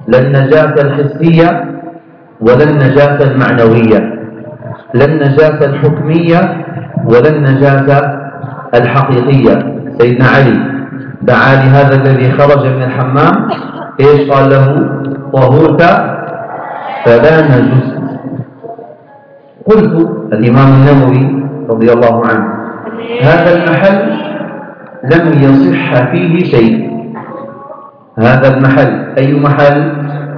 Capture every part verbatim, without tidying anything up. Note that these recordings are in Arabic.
لا النجاة الحسية ولا النجاة المعنوية، لا النجاة الحكمية ولا النجاة الحقيقية. سيدنا علي دعا لهذا الذي خرج من الحمام، ايش قال له؟ طهرت فلا نجست. قلت الإمام النووي رضي الله عنه هذا المحل لم يصح فيه شيء. هذا المحل أي محل؟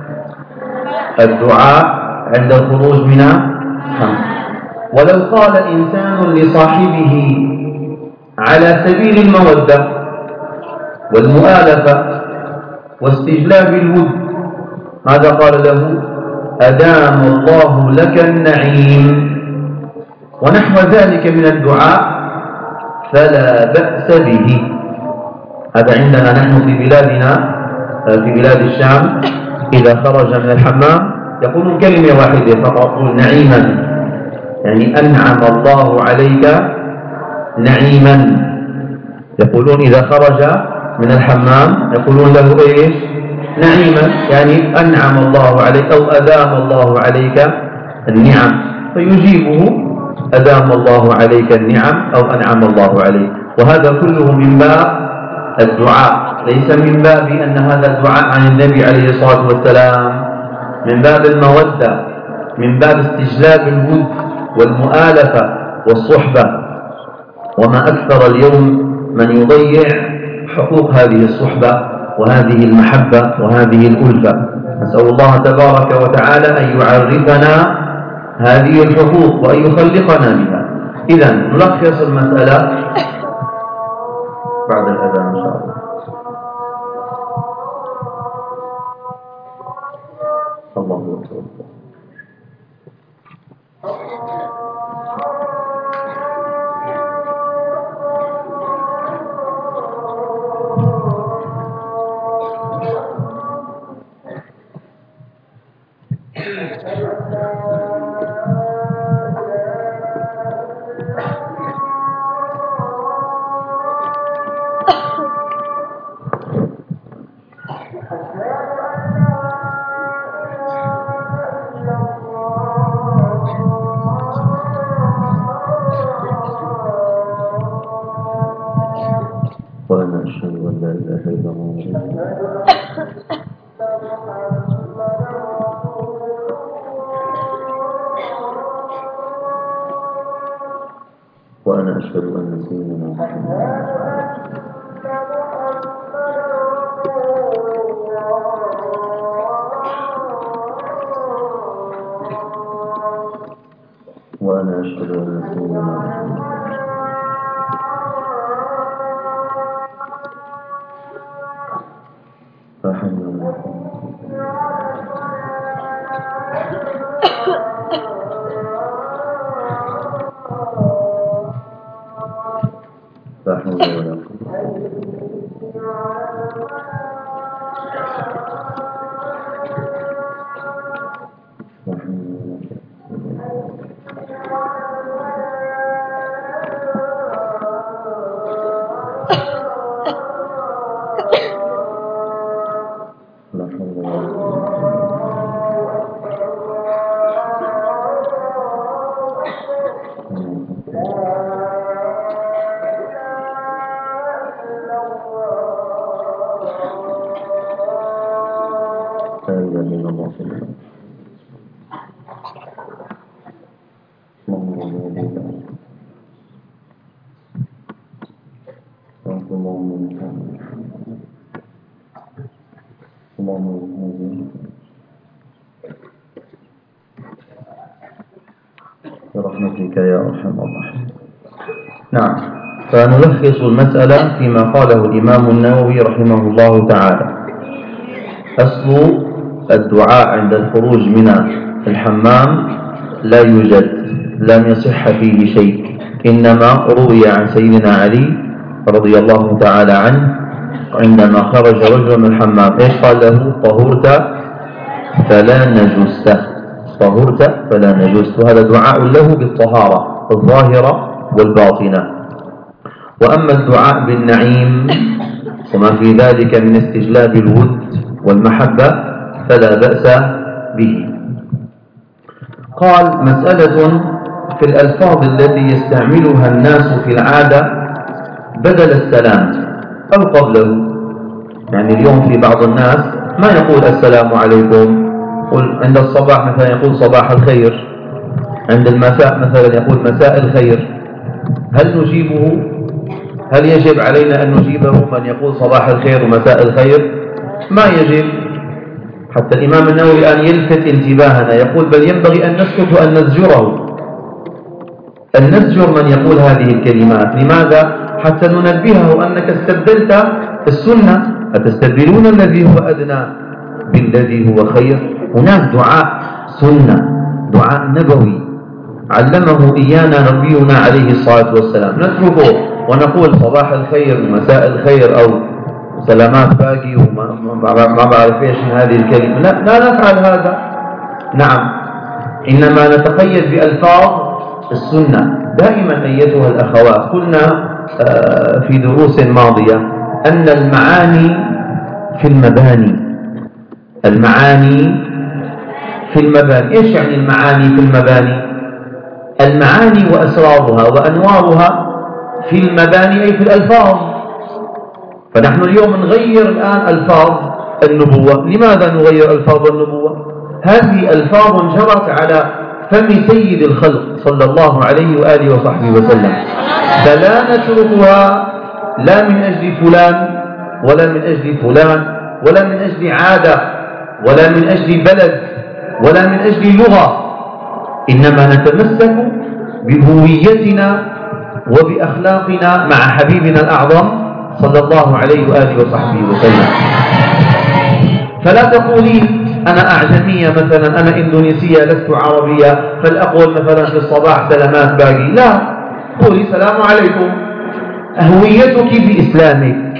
الدعاء عند الخروج من الحمام. ولو قال إنسان لصاحبه على سبيل المودة والمؤالفة واستجلاب الود، ماذا قال له؟ أدام الله لك النعيم ونحو ذلك من الدعاء فلا بأس به. هذا عندنا نحن في بلادنا في بلاد الشام إذا خرج من الحمام يقول كلمة واحدة فقط، نعيما، يعني أنعم الله عليك نعيما. يقولون إذا خرج من الحمام يقولون له إيش؟ نعيما، يعني أنعم الله عليك أو أدام الله عليك النعم، فيجيبه أدام الله عليك النعم أو أنعم الله عليك. وهذا كله من باب الدعاء، ليس من باب أن هذا الدعاء عن النبي عليه الصلاة والسلام، من باب المودة، من باب استجلاب الود والمؤالفة والصحبة. وما أكثر اليوم من يضيع حقوق هذه الصحبة وهذه المحبة وهذه الألفة. نسأل الله تبارك وتعالى أن يعرفنا هذه الحقوق وأن يخلقنا بها. إذن نلخص المسألة بعد الأذان إن شاء الله. الله أكبر. وأنا أشهد أن لا إله إلا الله وأنا أشهد أن سيدنا محمد وأنا أشهد أن سيدنا محمد لا حول ولا برحمتك يا أرحم الراحمين. نعم، فنلخص المسألة فيما قاله الإمام النووي رحمه الله تعالى. أصل الدعاء عند الخروج من الحمام لا يوجد، لم يصح فيه شيء، إنما روي عن سيدنا علي رضي الله تعالى عنه عندما خرج رجل من الحمام إيش قال له؟ طهرت فلا نجست، طهرت فلا نجست. وهذا دعاء له بالطهارة الظاهرة والباطنة. وأما الدعاء بالنعيم وما في ذلك من استجلاب الود والمحبة فلا بأس به. قال: مسألة في الألفاظ التي يستعملها الناس في العادة بدل السلام أو قبله. يعني اليوم في بعض الناس ما يقول السلام عليكم، عند الصباح مثلا يقول صباح الخير، عند المساء مثلا يقول مساء الخير. هل نجيبه؟ هل يجب علينا أن نجيبه من يقول صباح الخير ومساء الخير؟ ما يجب. حتى الإمام النووي الآن يلفت انتباهنا، يقول: بل ينبغي أن نسكت وأن نزجره، أن نزجر من يقول هذه الكلمات. لماذا؟ حتى ننبهه أنك استبدلت السنة، أتستبدلون الذي هو أدنى بالذي هو خير. هناك دعاء سنة، دعاء نبوي علمه إيانا نبينا عليه الصلاة والسلام، نتركه ونقول صباح الخير ومساء الخير أو سلامات باقي وما بعرف ايش من هذه الكلمة. لا, لا نفعل هذا. نعم، إنما نتقيد بألفاظ السنة. دائما أيتها الأخوات، قلنا في دروس ماضية أن المعاني في المباني، المعاني في المباني. إيش يعني المعاني في المباني؟ المعاني وأسرارها وأنوارها في المباني أي في الألفاظ. فنحن اليوم نغير الآن ألفاظ النبوة. لماذا نغير ألفاظ النبوة؟ هذه ألفاظ جرت على فم سيد الخلق صلى الله عليه وآله وصحبه وسلم، فلا نتركها لا من أجل فلان ولا من أجل فلان ولا من أجل عادة ولا من أجل بلد ولا من أجل لغة، إنما نتمسك بهويتنا وبأخلاقنا مع حبيبنا الأعظم صلى الله عليه وآله وصحبه وسلم. فلا تقولي أنا أعجمية مثلا، أنا إندونيسية لست عربية، فالأقول مثلا في الصباح سلامات باقي. لا، قولي سلام عليكم. هويتك بإسلامك،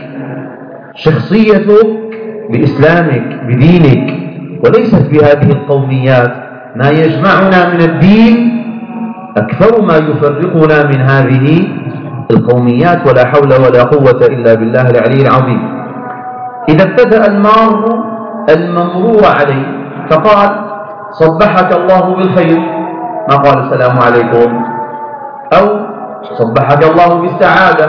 شخصيتك بإسلامك بدينك، وليست بهذه القوميات. ما يجمعنا من الدين أكثر ما يفرقنا من هذه القوميات، ولا حول ولا قوة إلا بالله العلي العظيم. إذا ابتدأ المار الممرور عليه فقال صبحك الله بالخير، ما قال السلام عليكم، أو صبحك الله بالسعادة،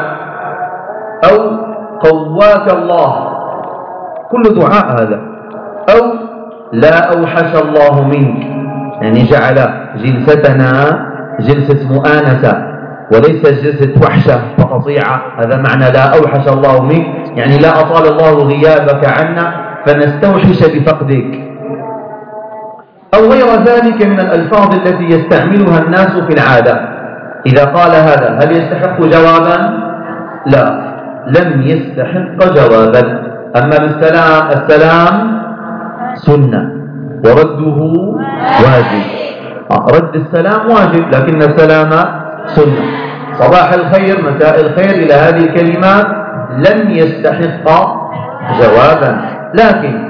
أو قواك الله، كل دعاء هذا. أو لا أوحش الله منك، يعني جعل جلستنا جلسة مؤانسة وليس جلسة وحشة وقطيعة. هذا معنى لا أوحش الله منك، يعني لا أطال الله غيابك عنا فنستوحش بفقدك. أو غير ذلك من الألفاظ التي يستعملها الناس في العادة. إذا قال هذا هل يستحق جوابا؟ لا، لم يستحق جوابا. أما بالسلام، السلام سنة ورده واجب. رد السلام واجب، لكن السلام سنة. صباح الخير، مساء الخير، إلى هذه الكلمات لم يستحق جوابا، لكن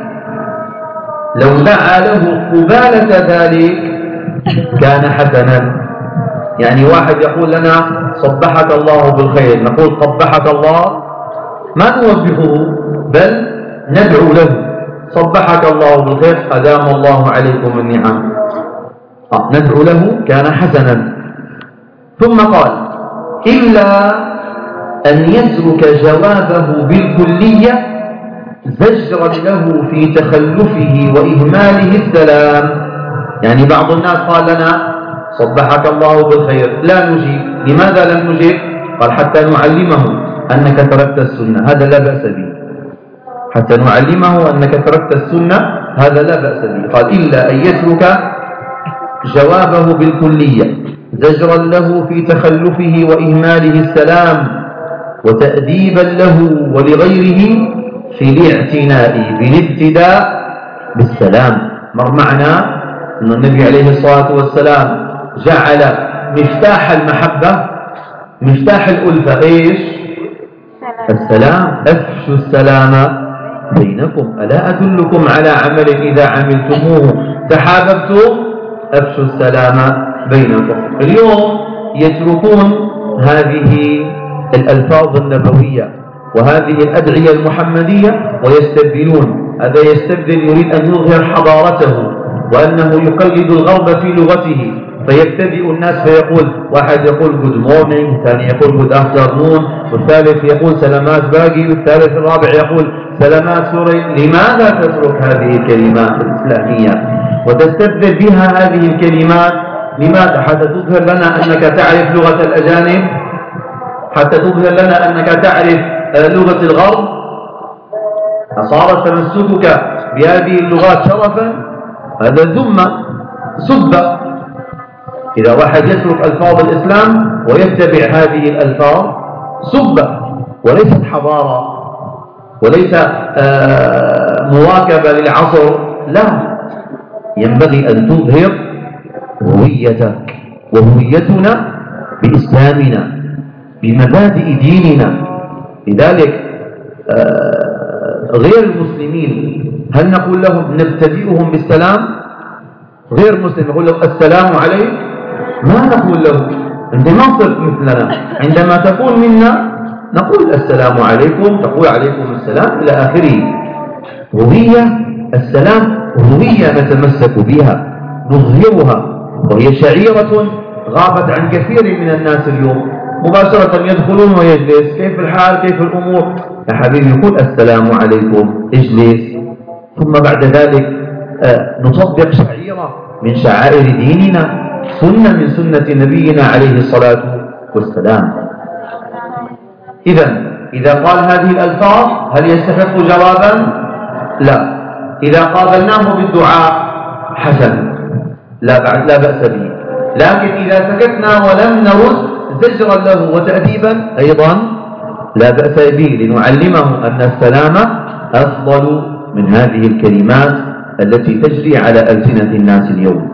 لو دعا له قبالة ذلك كان حسنا. يعني واحد يقول لنا صبحك الله بالخير، نقول قبحك الله، ما نوبخه بل ندعو له صبحك الله بالخير، أدام الله عليكم النعم، آه ندعو له كان حسنا. ثم قال إلا أن يترك جوابه بالكلية زجرا له في تخلفه وإهماله السلام. يعني بعض الناس قال لنا صبحك الله بالخير، لا نجيب. لماذا لم نجيب؟ قال حتى نعلمه أنك تركت السنة، هذا لا بأس به. حتى نعلمه أنك تركت السنة، هذا لا بأس به. قال إلا أن يترك جوابه بالكلية زجرا له في تخلفه وإهماله السلام وتأديبا له ولغيره في الاعتناء بالابتداء بالسلام. مر معنا أن النبي عليه الصلاة والسلام جعل مفتاح المحبة، مفتاح الألفة إيش؟ السلام. أفشوا السلام بينكم، ألا أدلكم على عمل إذا عملتموه تحاببتم؟ أفشوا السلام بينكم. اليوم يتركون هذه الألفاظ النبوية وهذه الأدعية المحمدية ويستبدلون هذا يستبدل، يريد أن يظهر حضارته وأنه يقلد الغرب في لغته، فيبتدئ الناس فيقول، واحد يقول good morning، الثاني يقول good afternoon، والثالث يقول سلامات باقي، والثالث الرابع يقول سلامات سوري. لماذا تترك هذه الكلمات الإسلامية وتستبدل بها هذه الكلمات؟ لماذا؟ حتى تظهر لنا أنك تعرف لغة الأجانب، حتى تظهر لنا أنك تعرف لغة الغرب. أصار تمسكك بهذه اللغات شرفا؟ هذا ذمة، سبة. إذا واحد يترك ألفاظ الإسلام ويتبع هذه الألفاظ سبة، وليست حضارة، وليس مواكبة للعصر. لا، ينبغي أن تظهر هويتك وهويتنا بإسلامنا بمبادئ ديننا. لذلك غير المسلمين هل نقول لهم نبتدئهم بالسلام؟ غير مسلم يقول له السلام عليك، ما نقول له أنت ما صرت مثلنا. عندما تكون منا نقول السلام عليكم، تقول عليكم السلام إلى آخره. هوية السلام هوية نتمسك بها نظهرها، وهي شعيرة غابت عن كثير من الناس اليوم. مباشرة يدخلون ويجلس، كيف الحال، كيف الأمور، يا حبيبي يقول السلام عليكم، اجلس. ثم بعد ذلك نطبق شعيرة من شعائر ديننا، سنة من سنة نبينا عليه الصلاة والسلام. إذن إذا قال هذه الألفاظ هل يستحق جوابا؟ لا. إذا قابلناه بالدعاء حسن، لا بعد لا بأس به. لكن إذا سكتنا ولم نرد زجرا له وتأديبا أيضا لا بأس به، لنعلمه أن السلام أفضل من هذه الكلمات التي تجري على ألسنة الناس اليوم.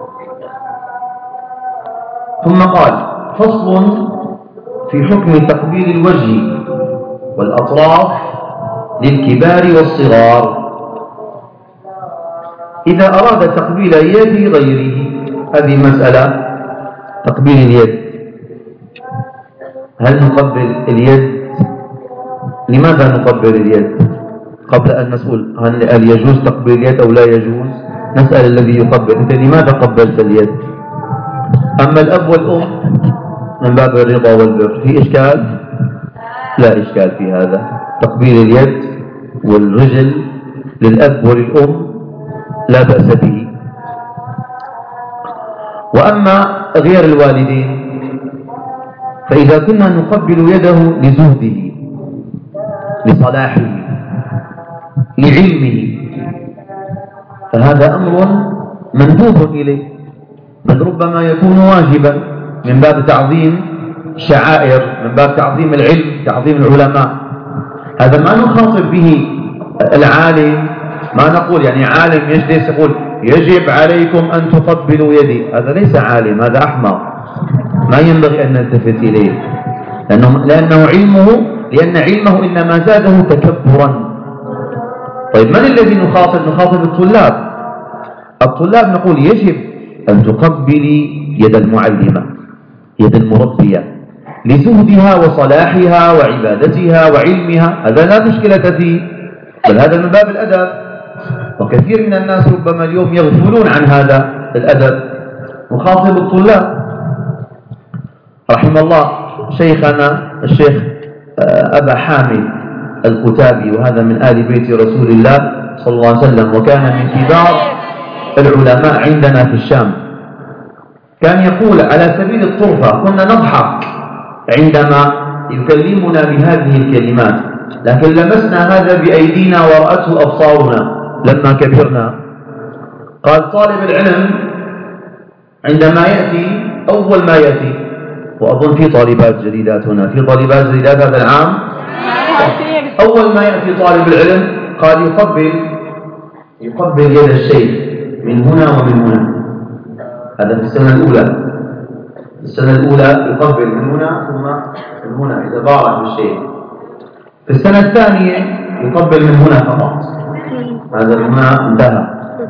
ثم قال فصل في حكم تقبيل الوجه والأطراف للكبار والصغار. إذا أراد تقبيل يد غيره، هذه مسألة تقبيل اليد، هل نقبل اليد؟ لماذا نقبل اليد؟ قبل أن نسأل هل يجوز تقبيل اليد أو لا يجوز، نسأل الذي يقبل، أنت لماذا قبلت اليد؟ أما الأب والأم من باب الرضا والبر، في إشكال؟ لا إشكال في هذا. تقبيل اليد والرجل للأب وللأم لا بأس به. وأما غير الوالدين فإذا كنا نقبل يده لزهده، لصلاحه، لعلمه، فهذا أمر مندوب إليه، بل ربما يكون واجبا من باب تعظيم الشعائر، من باب تعظيم العلم، تعظيم العلماء. هذا ما نخاطب به العالم، ما نقول يعني عالم يجلس يقول يجب عليكم أن تقبلوا يدي، هذا ليس عالم، هذا أحمق، ما ينبغي أن نلتفت إليه، لأنه, لأنه علمه لأن علمه إنما زاده تكبرا. طيب من الذي نخاطب؟ نخاطب الطلاب. الطلاب نقول يجب أن تقبلي يد المعلمة، يد المربية، لزهدها وصلاحها وعبادتها وعلمها، هذا لا مشكلة فيه، بل هذا من باب الأدب. وكثير من الناس ربما اليوم يغفلون عن هذا الأدب. نخاطب الطلاب. رحم الله شيخنا الشيخ أبا حامد الكتابي، وهذا من آل بيت رسول الله صلى الله عليه وسلم، وكان من كبار العلماء عندنا في الشام. كان يقول على سبيل الطرفة كنا نضحك عندما يكلمنا بهذه الكلمات، لكن لمسنا هذا بأيدينا ورأته أبصارنا لما كبرنا. قال طالب العلم عندما يأتي أول ما يأتي، وأظن في طالبات جديدات هنا، في طالبات جديدات هذا العام، أول ما يأتي طالب العلم قال يقبل يقبل يد الشيخ من هنا ومن هنا. هذا في السنة الأولى. السنة الأولى يقبل من هنا ثم من هنا إذا بارك بالشيخ. في السنة الثانية يقبل من هنا فقط، هذا من هنا انتهى.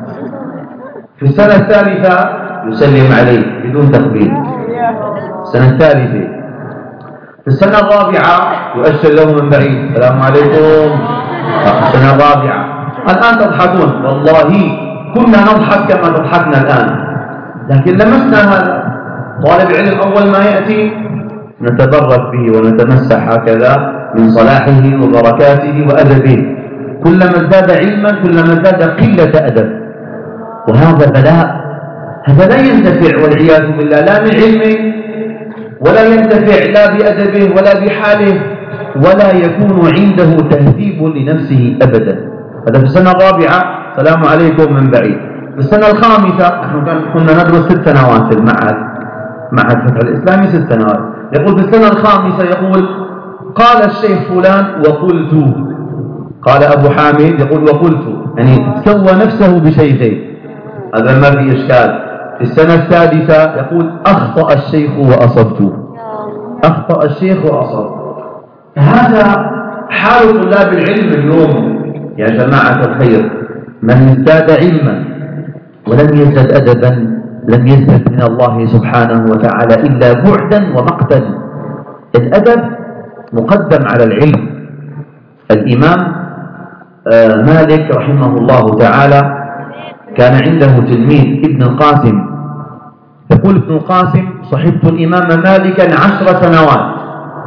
في السنة الثالثة يسلم عليه بدون تقبيل. السنة الثالثة. في السنة الرابعة يؤشر له من بعيد السلام عليكم. السنة الرابعة. الآن تضحكون، والله كنا نضحك كما تضحكنا الآن، لكن لمسنا هذا. طالب علم أول ما يأتي نتبرك به ونتمسح هكذا من صلاحه وبركاته وأدبه، كلما ازداد علما كلما ازداد قلة أدب، وهذا بلاء. هذا لا ينتفع والعياذ بالله لا من علمه، ولا ينتفع لا بأدبه ولا بحاله، ولا يكون عنده تهذيب لنفسه أبدا. هذا في السنة الرابعة، سلام عليكم من بعيد. في السنة الخامسة، نحن كنا ندرس ست سنوات في المعهد، معهد فتح الإسلامي ست سنوات. يقول في السنة الخامسة يقول قال الشيخ فلان وقلت، قال أبو حامد يقول وقلت، يعني سوى نفسه بشيخين، هذا ما في إشكال. في السنة السادسة يقول أخطأ الشيخ وأصبت، أخطأ الشيخ وأصبت. هذا حال طلاب العلم اليوم يا جماعة الخير. من ازداد علما ولم يزدد أدبا لم يزدد من الله سبحانه وتعالى إلا بعدا ومقتا. الأدب مقدم على العلم. الإمام مالك رحمه الله تعالى كان عنده تلميذ ابن القاسم، يقول ابن القاسم صحبت الإمام مالكا عشر سنوات،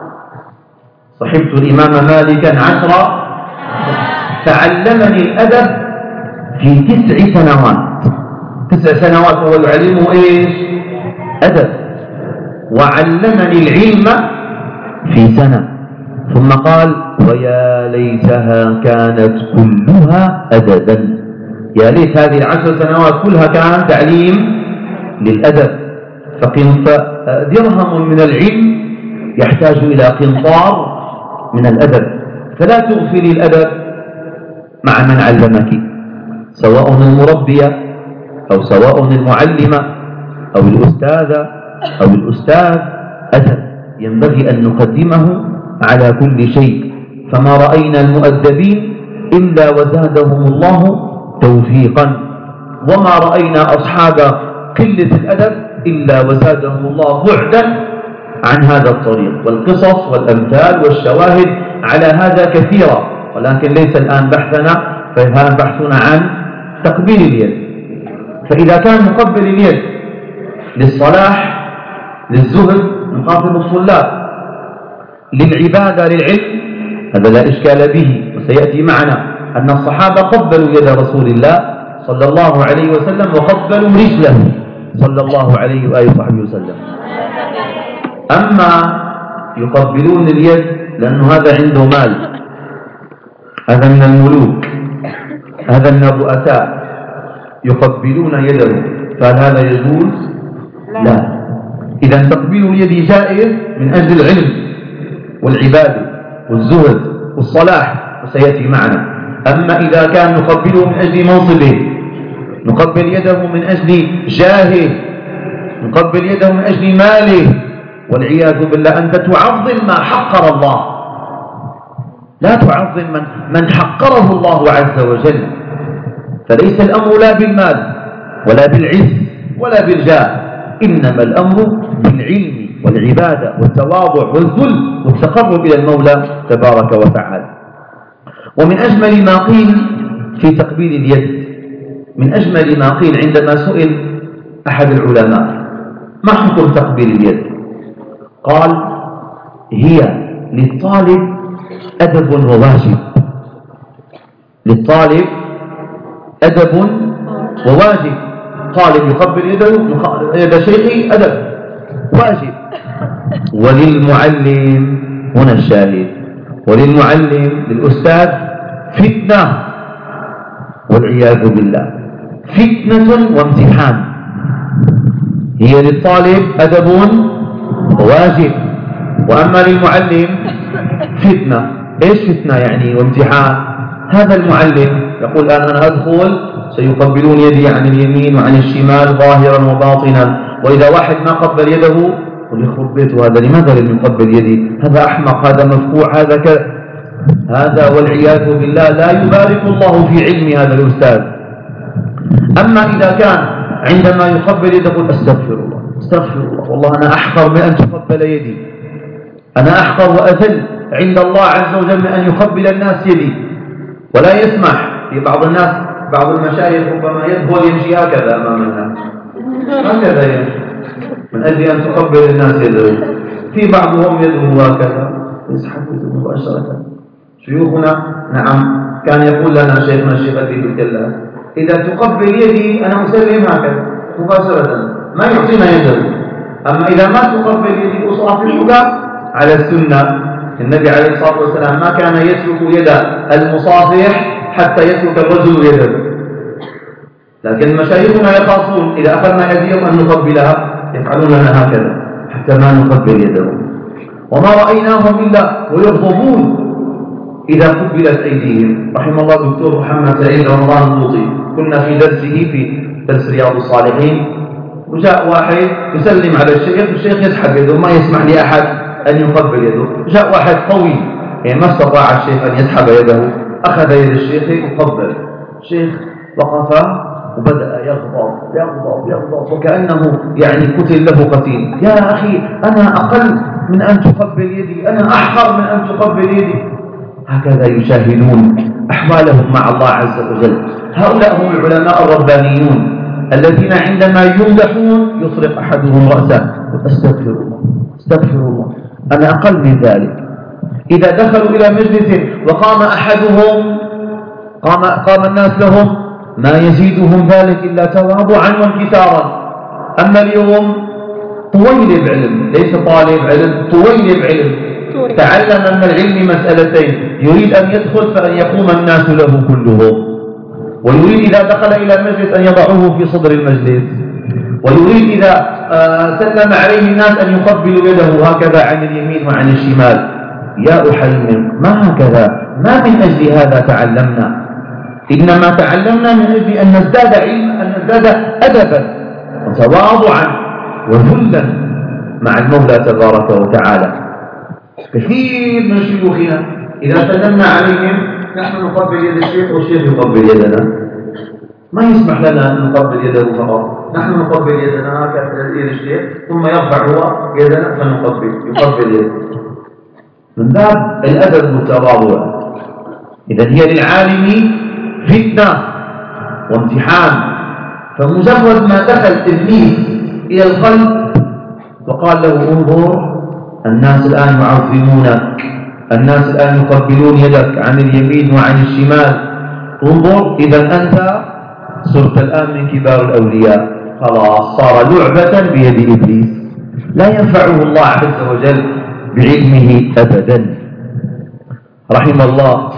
صحبت الإمام مالكا عشر، تعلمني الأدب في تسع سنوات. تسع سنوات هو يعلمه إيش؟ أدب. وعلمني العلم في سنة، ثم قال ويا ليتها كانت كلها أدبا، يا ليت هذه العشر سنوات كلها كانت تعليم للأدب. فدرهم من العلم يحتاج إلى قنطار من الأدب، فلا تغفلي الأدب مع من علمك، سواء المربية أو سواء المعلمة أو الأستاذة أو الأستاذ. أدب ينبغي أن نقدمه على كل شيء. فما رأينا المؤدبين إلا وزادهم الله توفيقا، وما رأينا أصحاب قلة الأدب إلا وزادهم الله بعدا عن هذا الطريق. والقصص والأمثال والشواهد على هذا كثيرة، ولكن ليس الآن بحثنا، فالآن بحثنا عن تقبيل اليد. فإذا كان مقبل اليد للصلاح للزهد نخاطب الطلاب، للعبادة للعلم هذا لا إشكال به، وسيأتي معنا أن الصحابة قبلوا يد رسول الله صلى الله عليه وسلم وقبلوا رجله صلى الله عليه وآله وصحبه وسلم. أما يقبلون اليد لأنه هذا عنده مال، هذا من الملوك، هذا من الرؤساء، يقبلون يده، فهل هذا يجوز؟ لا. إذا تقبيل اليد جائز من أجل العلم والعبادة والزهد والصلاح، وسيأتي معنا. أما إذا كان نقبله من أجل منصبه، نقبل يده من أجل جاهه، نقبل يده من أجل ماله، والعياذ بالله أنت تعظم ما حقر الله، لا تعظم من, من حقره الله عز وجل. فليس الأمر لا بالمال ولا بالعز ولا بالجاه، إنما الأمر بالعلم والعبادة والتواضع والذل والتقرب إلى المولى تبارك وتعالى. ومن أجمل ما قيل في تقبيل اليد، من أجمل ما قيل عندما سئل أحد العلماء ما حكم تقبيل اليد، قال هي للطالب أدب وواجب، للطالب أدب وواجب. طالب يقبل يده يد شيخه أدب واجب. وللمعلم هنا الشاهد، وللمعلم للأستاذ فتنة والعياذ بالله، فتنة وامتحان. هي للطالب أدب وواجب، وأما للمعلم فتنة. إيش فتنة يعني وامتحان؟ هذا المعلم يقول الآن أنا أدخل سيقبلون يدي عن اليمين وعن الشمال ظاهرا وباطنا، وإذا واحد ما قبل يده قل يخرب بيته، هذا لماذا لم يقبل يدي؟ هذا أحمق، هذا مفقوع، هذا كذا، هذا والعياذ بالله لا يبارك الله في علم هذا الأستاذ. أما إذا كان عندما يقبل يده يقول أستغفر الله أستغفر الله، والله أنا أحقر من أن تقبل يدي، أنا أحقر وأذل عند الله عز وجل من أن يقبل الناس يدي، ولا يسمح في بعض الناس بعض المشايخ ربما يدخل يمشي هكذا أمام الناس، هكذا يمشي من أجل أن تقبل الناس يده. في بعضهم يده هكذا يسحب يده مباشرة. شيوخنا نعم كان يقول لنا شيخنا الشيخ أبي بالكلاس إذا تقبل يدي أنا أسلم هكذا مباشرة ما يعطينا يده، أما إذا ما تقبل يدي أصافحك على السنة. النبي عليه الصلاة والسلام ما كان يترك يد المصافح حتى يترك الرجل يده، لكن مشايخنا يخافون إذا أخذنا يديهم أن نقبلها يفعلون لنا هكذا حتى ما نقبل يدهم، وما رأيناهم إلا ويغضبون إذا قبلت أيديهم. رحم الله الدكتور محمد سعيد رمضان اللوطي، كنا في درسه في درس رياض الصالحين وجاء واحد يسلم على الشيخ، الشيخ يسحب يده ما يسمح لأحد أن يقبل يده. جاء واحد قوي يعني ما استطاع الشيخ أن يسحب يده، أخذ يد الشيخ وقبل. الشيخ وقف وبدأ يغضب يغضب يغضب وكأنه يعني قتل له قتيل. يا أخي أنا أقل من أن تقبل يدي، أنا أحقر من أن تقبل يدي. هكذا يشاهدون أحوالهم مع الله عز وجل. هؤلاء هم العلماء الربانيون الذين عندما يمدحون يطرق أحدهم رأسه أستغفر الله استغفر الله، أنا أقل من ذلك. إذا دخلوا إلى مجلس وقام أحدهم قام, قام الناس لهم ما يزيدهم ذلك إلا تواضعا وانكسارا. أما اليوم طويل بعلم، ليس طالب علم، طويل بعلم، تعلم من العلم مسألتين، يريد أن يدخل فأن يقوم الناس له كلهم، ويريد إذا دخل إلى المجلس أن يضعوه في صدر المجلس، ويريد إذا سلم عليه الناس أن يقبلوا يده هكذا عن اليمين وعن الشمال. يا أحلم ما هكذا، ما من أجل هذا تعلمنا، إنما تعلمنا من أجل أن نزداد علما، أن نزداد أدبا وتواضعا وذلا مع المولى تبارك وتعالى. كثير من شيوخنا إذا سلمنا عليهم نحن نقبل يد الشيخ والشيخ يقبل يدنا، ما يسمح لنا أن نقبل يده فقط، نحن نقبل يدنا هكذا يد الشيخ ثم يرفع هو يدنا فنقبل يقبل يده من باب الأدب والتواضع. إذا هي للعالم فتنة وامتحان. فمجرد ما دخل إبليس إلى القلب وقال له انظر الناس الآن يعظمونك، الناس الآن يقبلون يدك عن اليمين وعن الشمال، انظر إذا أنت صرت الآن من كبار الأولياء، خلاص صار لعبة بيد إبليس لا ينفعه الله عز وجل بعلمه أبدا. رحم الله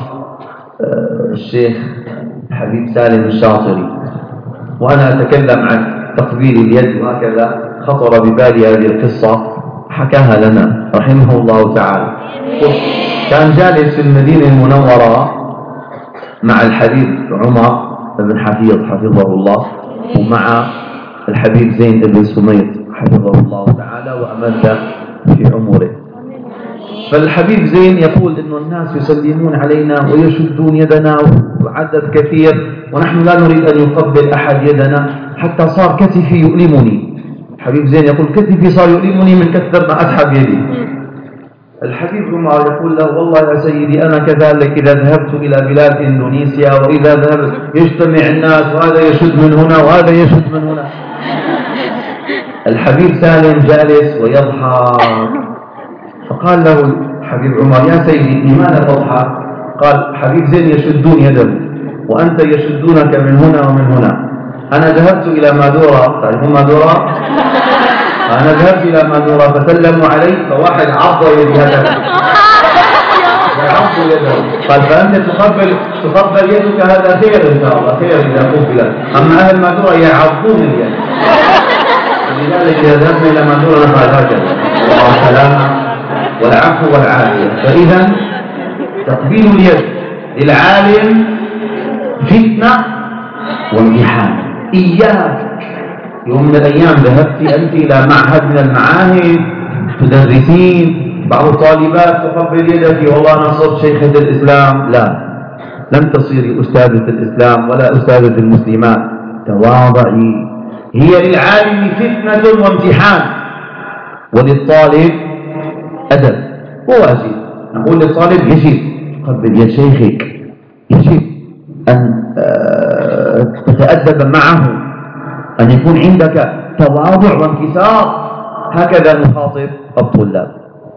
الشيخ حبيب سالم الشاطري، وأنا أتكلم عن تقبيل اليد وهكذا خطر ببالي هذه القصة حكاها لنا رحمه الله تعالى. كان جالس في المدينة المنورة مع الحبيب عمر بن حفيظ حفظه الله ومع الحبيب زين بن سميط حفظه الله تعالى وأمد في عمره. فالحبيب زين يقول إنه الناس يسلمون علينا ويشدون يدنا وعدد كثير ونحن لا نريد أن يقبل أحد يدنا حتى صار كتفي يؤلمني. الحبيب زين يقول كتفي صار يؤلمني من كثر ما أسحب يدي. الحبيب عمر يقول له والله يا سيدي أنا كذلك إذا ذهبت إلى بلاد إندونيسيا وإذا ذهبت يجتمع الناس وهذا يشد من هنا وهذا يشد من هنا. الحبيب سالم جالس ويضحك، فقال له الحبيب عمر يا سيدي لماذا تضحك؟ قال حبيب زين يشدون يده وأنت يشدونك من هنا ومن هنا. أنا ذهبت إلى مادورة، تعرفون مادورة؟ أنا ذهبت إلى مادورة فسلموا علي فواحد عض يدي هكذا عض يده. قال فأنت تقبل تقبل يدك هذا خير إن شاء الله، خير إذا قبلت، أما أهل مادورة يعضون اليد. لذلك إذا ذهبنا إلى مادورة نفعل هكذا والله سلامة والعفو والعافية. فإذا تقبيل اليد للعالم فتنة وامتحان. إياك يوم من الأيام ذهبت أنت إلى معهد من المعاهد تدرسين بعض الطالبات تقبل يدك والله أنا صرت شيخة الإسلام، لا، لم تصيري أستاذة الإسلام ولا أستاذة المسلمات، تواضعي. هي للعالم فتنة وامتحان وللطالب أدب وواجب. نقول للطالب يجب تقبل يد شيخك، يجب أن تتأدب معه، أن يكون عندك تواضع وانكسار. هكذا نخاطب الطلاب.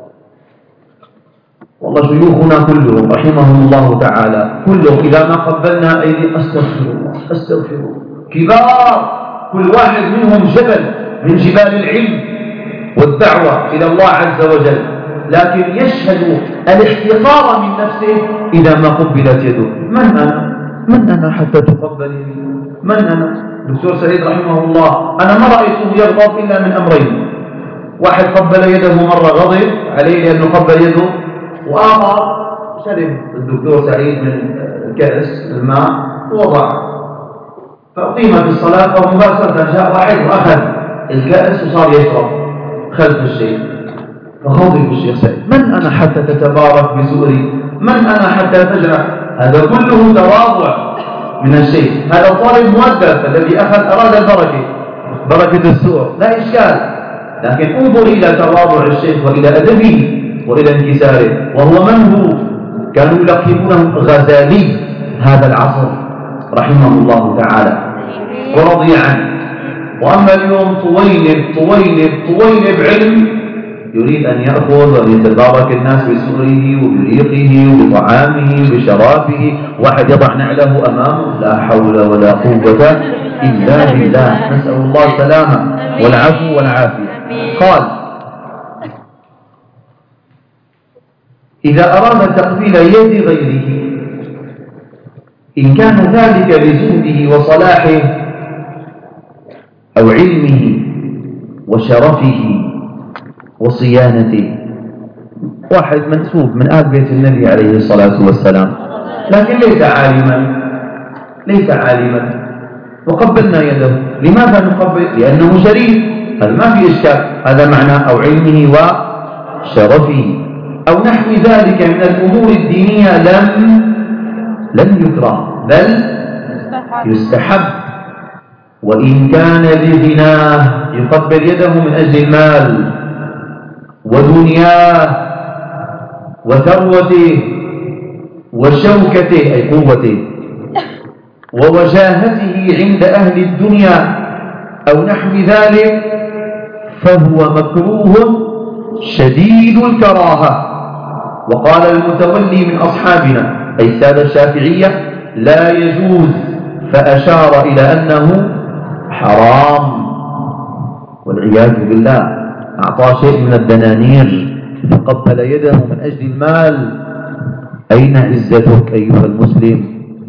والله شيوخنا كلهم رحمهم الله تعالى كلهم إذا ما قبلنا أيدي أستغفر الله أستغفر الله، كبار، كل واحد منهم جبل من جبال العلم والدعوة إلى الله عز وجل، لكن يشهد الاحتقار من نفسه إذا ما قبلت يده. من أنا؟ من أنا حتى تقبل يدي؟ من أنا؟ دكتور سعيد رحمه الله أنا ما رأيته يغضب إلا من أمرين: واحد قبل يده مرة غضب عليه لأنه قبل يده، وآخر شرب الدكتور سعيد من كأس الماء ووضع، فأقيمت الصلاة فمباشرة جاء واحد وأخذ الكأس وصار يشرب خلف الشيخ، فغضب الشيخ سعيد: من أنا حتى تتبارك بسؤري؟ من أنا حتى تجرح؟ هذا كله تواضع من الشيخ. هذا الطالب مؤدب الذي أخذ أراد البركة، بركة السؤر لا إشكال، لكن انظر إلى تواضع الشيخ وإلى أدبه وإلى انكساره. وهو من هو؟ كانوا يلقبونه غزالي هذا العصر رحمه الله تعالى ورضي عنه. وأما اليوم طويلب طويلب طويلب علم، يريد أن يأخذ ويتبارك الناس بسؤره وبريقه وبطعامه وبشرابه، واحد يضع نعله أمامه، لا حول ولا قوة إلا بالله، نسأل الله السلامة والعفو والعافية. قال: إذا أراد تقبيل يد غيره إن كان ذلك لزهده وصلاحه أو علمه وشرفه وصيانته. واحد منسوب من آل بيت النبي عليه الصلاة والسلام لكن ليس عالما ليس عالما وقبلنا يده. لماذا نقبل؟ لأنه شريف، هذا ما في إشكال، هذا معنى أو علمه وشرفه أو نحو ذلك من الأمور الدينية لم لم يكره بل يستحب. وإن كان لغناه يقبل يده من أجل المال ودنياه وثروته وشوكته أي قوته ووجاهته عند أهل الدنيا أو نحو ذلك فهو مكروه شديد الكراهة. وقال المتولي من أصحابنا أي السادة الشافعية: لا يجوز، فأشار إلى أنه حرام والعياذ بالله. أعطى شيء من الدنانير فقبل يده من أجل المال، أين عزتك أيها المسلم؟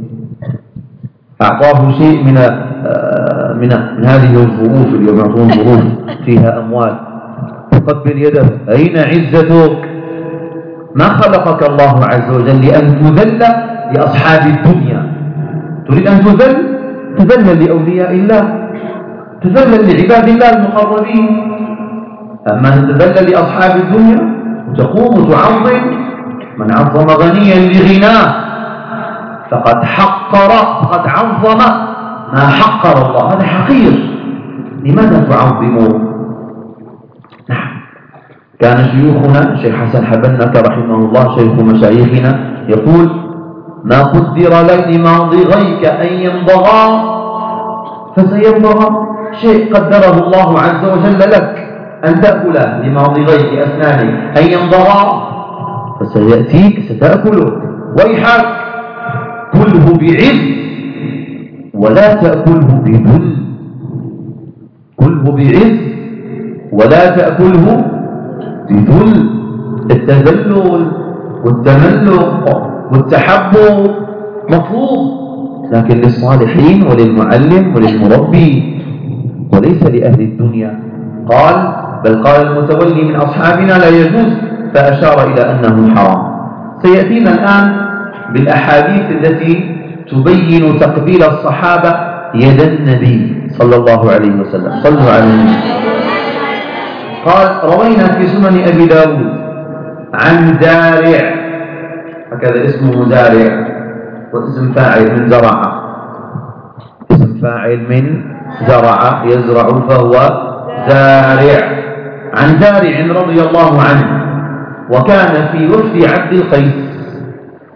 أعطاه شيء من من من هذه الظروف، اليوم يعطون ظروف فيها أموال، فقبل يده، أين عزتك؟ ما خلقك الله عز وجل لأن تذل لأصحاب الدنيا. تريد أن تذل؟ تذلل لأولياء الله، تذلل لعباد الله المقربين. أما أن تذلل لأصحاب الدنيا وتقوم وتعظم، من عظم غنيا لغناه فقد حقر، فقد عظم ما حقر الله، هذا حقير. لماذا تعظمه؟ نعم، كان شيوخنا الشيخ حسن حبنك رحمه الله شيخ مشايخنا يقول: ما قدر لماضي غيك أن ينبغى فسينبغى. شيء قدره الله عز وجل لك أن تأكله لماضي غيك أسنانك، أن ينبغى فسيأتيك ستأكله. ويحك كله بعز ولا تأكله بذل، كله بعز ولا تأكله بذل. التذلل والتملق والتحبب مطلوب، لكن للصالحين وللمعلم وللمربي وليس لأهل الدنيا. قال: بل قال المتولي من أصحابنا لا يجوز، فأشار إلى أنه حرام. سيأتينا الآن بالأحاديث التي تبين تقبيل الصحابة يد النبي صلى الله عليه وسلم. صلوا على النبي. قال: روينا في سنن أبي داود عن زارع، هكذا اسمه زارع، واسم فاعل من زرع، اسم فاعل من زرع يزرع فهو زارع. عن زارع رضي الله عنه، وكان في وفد عبد القيس،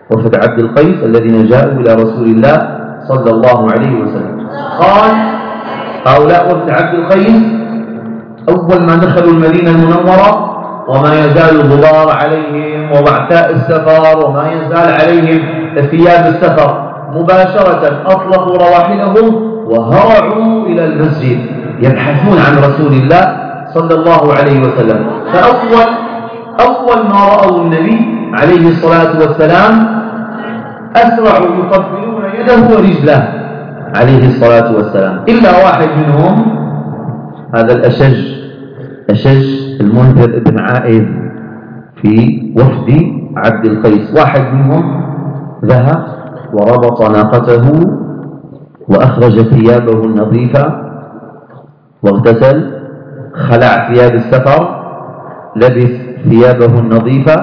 وفد عبد القيس الذين جاءوا إلى رسول الله صلى الله عليه وسلم. قال هؤلاء وفد عبد القيس أول ما دخلوا المدينة المنورة وما يزال الغبار عليهم وبعثاء السفر وما يزال عليهم ثياب السفر، مباشرة أطلقوا رواحلهم وهرعوا إلى المسجد يبحثون عن رسول الله صلى الله عليه وسلم. فأول أول ما رأوا النبي عليه الصلاة والسلام أسرعوا يقبلون يده ورجله عليه الصلاة والسلام، إلا واحد منهم هذا الأشج أشج المنذر بن عائذ في وفد عبد القيس. واحد منهم ذهب وربط ناقته وأخرج ثيابه النظيفة واغتسل، خلع ثياب السفر، لبس ثيابه النظيفة،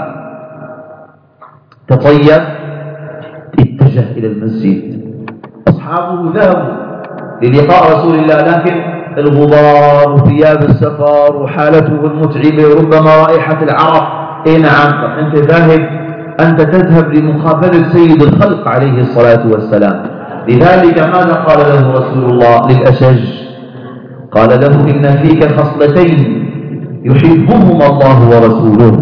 تطيب، اتجه إلى المسجد. أصحابه ذهبوا للقاء رسول الله، لكن الغبار وثياب السفر وحالته المتعبة وربما رائحة العرق. إيه نعم، أنت ذاهب، أنت تذهب لمقابلة سيد الخلق عليه الصلاة والسلام. لذلك ماذا قال له رسول الله للأشج؟ قال له إن فيك خصلتين يحبهما الله ورسوله: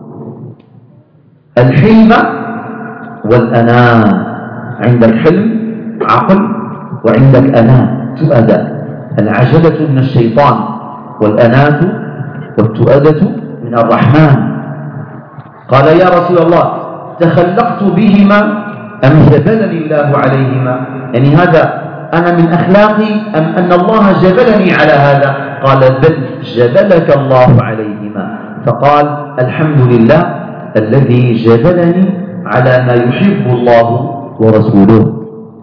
الحلم والأناة. عندك حلم عقل وعندك أناة تؤدى. العجلة من الشيطان والأناة والتؤدة من الرحمن. قال يا رسول الله تخلقت بهما أم جبلني الله عليهما؟ يعني هذا أنا من أخلاقي أم أن الله جبلني على هذا؟ قال بل جبلك الله عليهما. فقال الحمد لله الذي جبلني على ما يحب الله ورسوله.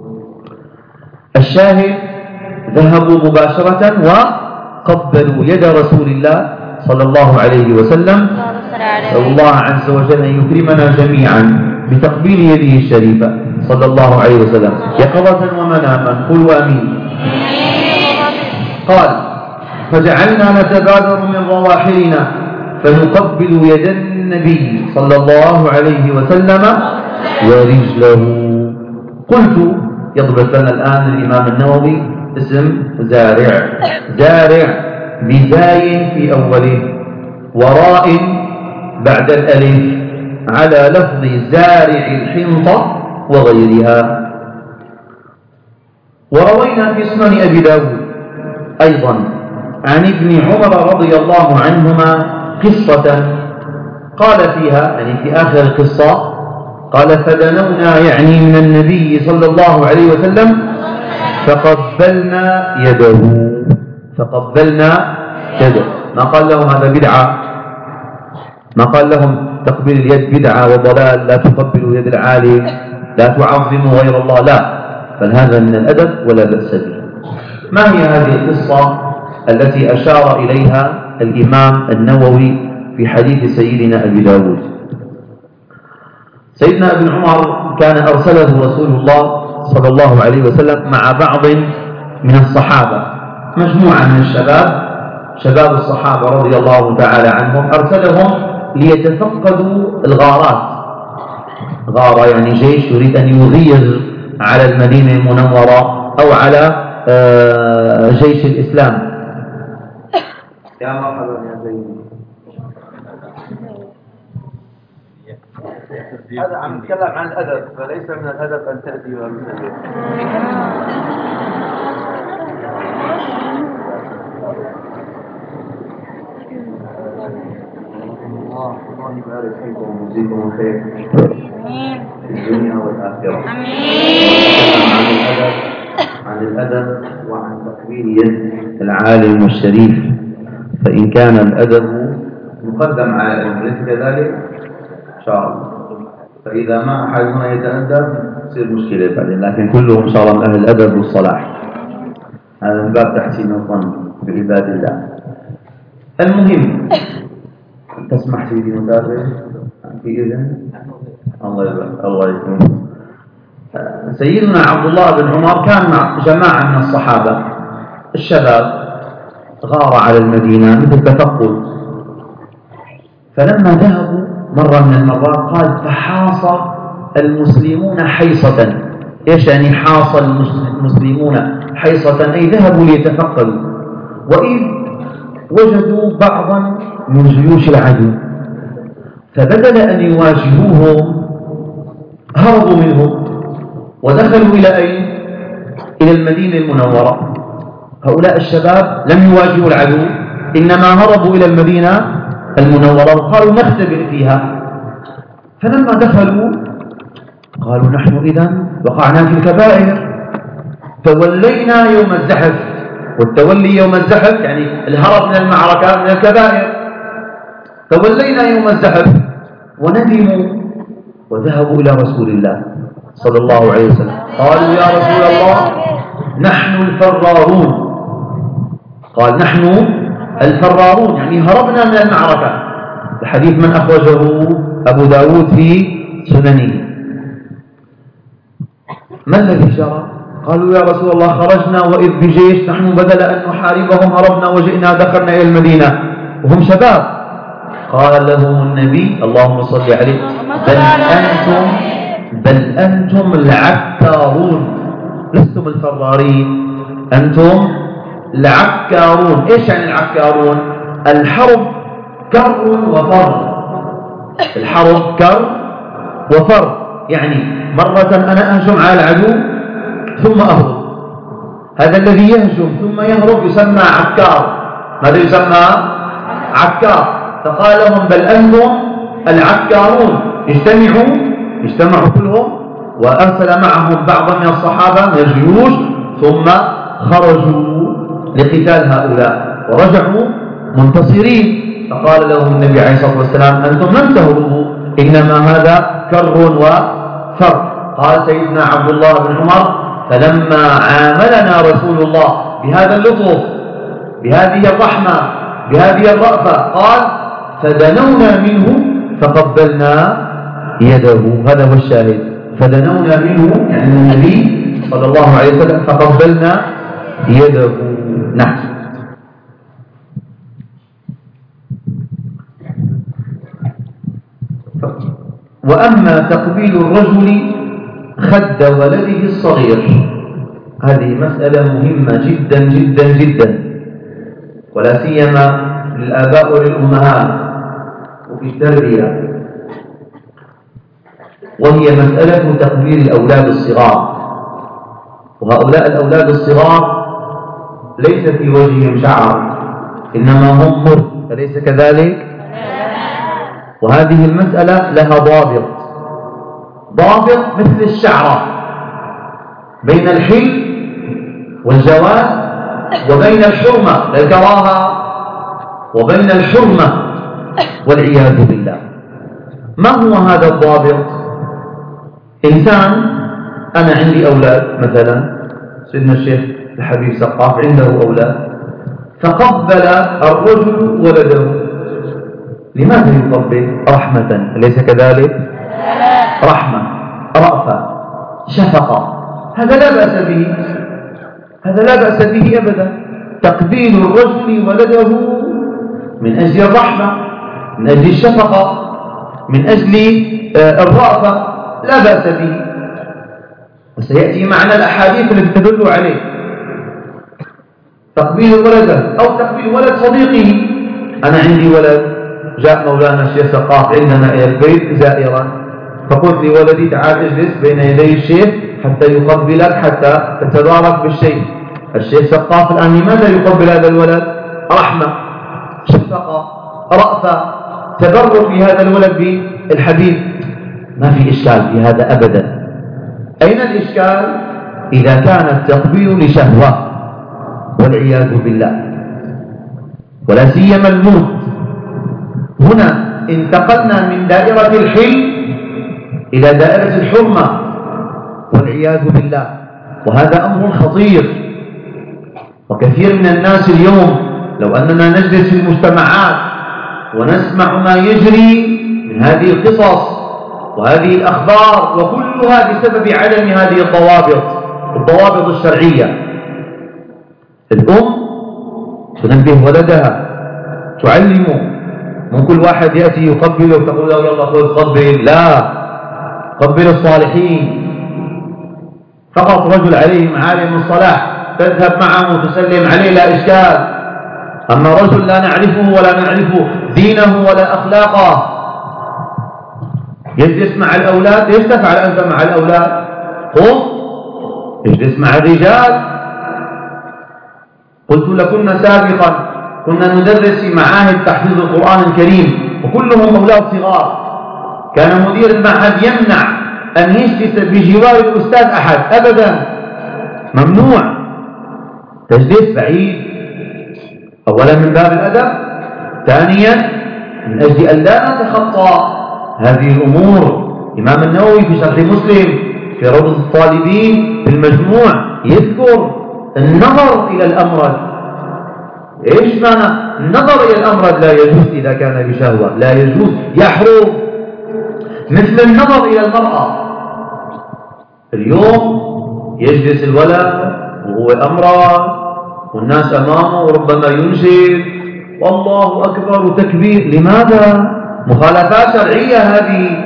الشاهد ذهبوا مباشرة وقبلوا يد رسول الله صلى الله عليه وسلم. نسأل الله عز وجل أن يكرمنا جميعا بتقبيل يده الشريفة صلى الله عليه وسلم يقظة ومناما. قلوا آمين. قال فجعلنا نتبادر من رواحلنا فنقبل يد النبي صلى الله عليه وسلم ورجله. قلت يضبط لنا الآن الإمام النووي اسم زارع، زارع بزاي في أوله وراء بعد الألف على لفظ زارع الحنطة وغيرها. وروينا في سنن أبي داود أيضا عن ابن عمر رضي الله عنهما قصة قال فيها، يعني في آخر القصة قال فدنونا يعني من النبي صلى الله عليه وسلم فقبلنا يده، فقبلنا يده. ما قال لهم هذا بدعة، ما قال لهم تقبيل اليد بدعة وضلال، لا تقبلوا يد العالم، لا تعظموا غير الله، لا، بل هذا من الأدب ولا بأس به. ما هي هذه القصة التي أشار إليها الإمام النووي في حديث سيدنا أبي داود؟ سيدنا ابن عمر كان أرسله رسول الله صلى الله عليه وسلم مع بعض من الصحابة، مجموعة من الشباب، شباب الصحابة رضي الله تعالى عنهم، أرسلهم ليتفقدوا الغارات. غارة يعني جيش يريد أن يغير على المدينة المنورة أو على جيش الإسلام. يا مرحبا يا زيد. هذا عم نتكلم عن الأدب، فليس من الأدب أن تأتي ومسلم. الله الله يبارك فيكم ويجزيكم الخير في الدنيا والآخرة. عن الأدب عن الأدب وعن تقبيل يد العالم الشريف، فإن كان الأدب مقدم على العلم ليس كذلك إن شاء الله، فإذا ما أحد هنا يتأدب تصير مشكلة بعدين، لكن كلهم إن شاء الله من أهل الأدب والصلاح. هذا من باب تحسين الظن بعباد الله. المهم تسمح سيدي متابع في إذن الله يبارك الله يكون. سيدنا عبد الله بن عمر كان مع جماعة من الصحابة الشباب، غار على المدينة مثل تفقد، فلما ذهبوا مرة من المرات قال فحاص المسلمون حيصة. إيش يعني حاص المسلمون حيصة؟ أي ذهبوا ليتفقدوا، وإذ وجدوا بعضا من جيوش العدو، فبدل أن يواجهوهم هربوا منهم ودخلوا إلى أين؟ إلى المدينة المنورة. هؤلاء الشباب لم يواجهوا العدو، إنما هربوا إلى المدينة المنورة وقالوا نختبئ فيها. فلما دخلوا قالوا نحن إذن وقعنا في الكبائر، تولينا يوم الزحف، والتولي يوم الزحف يعني الهرب من المعركة من الكبائر. تولينا يوم الزحف وندموا وذهبوا إلى رسول الله صلى الله عليه وسلم، قالوا يا رسول الله نحن الفرارون. قال نحن الفرارون يعني هربنا من المعركة. الحديث من أخرجه أبو داود في سننه. ما الذي جرى؟ قالوا يا رسول الله خرجنا وإذ بجيش، نحن بدل أن نحاربهم هربنا وجئنا دخلنا إلى المدينة وهم شباب. قال لهم النبي اللهم صل عليه بل أنتم بل أنتم العكارون، لستم الفرارين، أنتم العكارون. إيش يعني العكارون؟ الحرب كر وفر، الحرب كر وفر، يعني مرة أنا أهجم على العدو ثم أهرب. هذا الذي يهجم ثم يهرب يسمى عكار. ماذا يسمى؟ عكار. فقال لهم بل أنتم العكارون. اجتمعوا اجتمعوا كلهم وأرسل معهم بعضا من الصحابة من الجيوش، ثم خرجوا لقتال هؤلاء ورجعوا منتصرين. فقال لهم النبي عليه الصلاة والسلام أنتم لم تهربوا، إنما هذا كر وفر. قال سيدنا عبد الله بن عمر فلما عاملنا رسول الله بهذا اللطف بهذه الرحمة بهذه الرأفة قال فدنونا منه فقبلنا يده. هذا هو الشاهد، فدنونا منه يعني النبي صلى الله عليه وسلم فقبلنا يده. نعم. وأما تقبيل الرجل خد ولده الصغير، هذه مسألة مهمة جدا جدا جدا، ولا سيما للآباء وللأمهات وفي التربية، وهي مسألة تقبيل الأولاد الصغار. وهؤلاء الأولاد الصغار ليس في وجههم شعر، إنما هم مرض، أليس كذلك؟ وهذه المسألة لها ضابط، ضابط مثل الشعرة بين الحل والجواز وبين الحرمة الكراهة وبين الحرمة والعياذ بالله. ما هو هذا الضابط؟ إنسان أنا عندي أولاد، مثلا سيدنا الشيخ الحبيب سقاف عنده أولاد، فقبل الرجل ولده. لماذا يقبل؟ رحمة، أليس كذلك؟ رحمة، رأفة، شفقة، هذا لا بأس به، هذا لا بأس به أبدا. تقبيل الرجل ولده من أجل الرحمة، من أجل الشفقة، من أجل الرأفة، لا بأس به. وسيأتي معنا الأحاديث التي تدل عليه. تقبيل ولده أو تقبيل ولد صديقه. أنا عندي ولد، جاء مولانا الشيخ سقاف عندنا إلى البيت زائرا، فقلت لولدي تعال اجلس بين يدي الشيخ حتى يقبلك حتى تتبارك بالشيخ. الشيخ سقاف الآن لماذا يقبل هذا الولد؟ رحمة، شفقة، رأفة، تبرك لهذا الولد بالحبيب. ما في إشكال في هذا أبدا. أين الإشكال؟ إذا كان التقبيل لشهوة والعياذ بالله، ولا سيما الموت. هنا انتقلنا من دائرة الحل إلى دائرة الحرمة والعياذ بالله، وهذا أمر خطير. وكثير من الناس اليوم لو أننا نجلس في المجتمعات ونسمع ما يجري من هذه القصص وهذه الأخبار، وكلها بسبب عدم هذه الضوابط، الضوابط الشرعية. الأم تنبه ولدها، تعلمه، من كل واحد يأتي يقبله وتقول له يلا خذ قبل، لا، قبل الصالحين، فقط رجل عليه معالم الصلاح تذهب معه وتسلم عليه لا إشكال. أما رجل لا نعرفه ولا نعرف دينه ولا أخلاقه يجلس مع الأولاد، ليش تفعل أنت مع الأولاد؟ قم اجلس مع الرجال. قلت لكنا سابقا كنا ندرس في معاهد تحفيظ القرآن الكريم وكلهم أولاد صغار، كان مدير المعهد يمنع أن يجلس بجوار الأستاذ أحد أبدا، ممنوع، تجلس بعيد، أولا من باب الأدب، ثانيا من أجل أن لا نتخطى هذه الأمور. إمام النووي في شرح مسلم في روضة الطالبين في المجموع يذكر النظر إلى الأمرد. إيش معنى النظر إلى الأمرد؟ لا يجوز إذا كان بشهوة، لا يجوز، يحرم. مثل النظر إلى المرأة، اليوم يجلس الولد وهو أمرد والناس أمامه وربما ينشد والله أكبر وتكبير، لماذا؟ مخالفات شرعية هذه.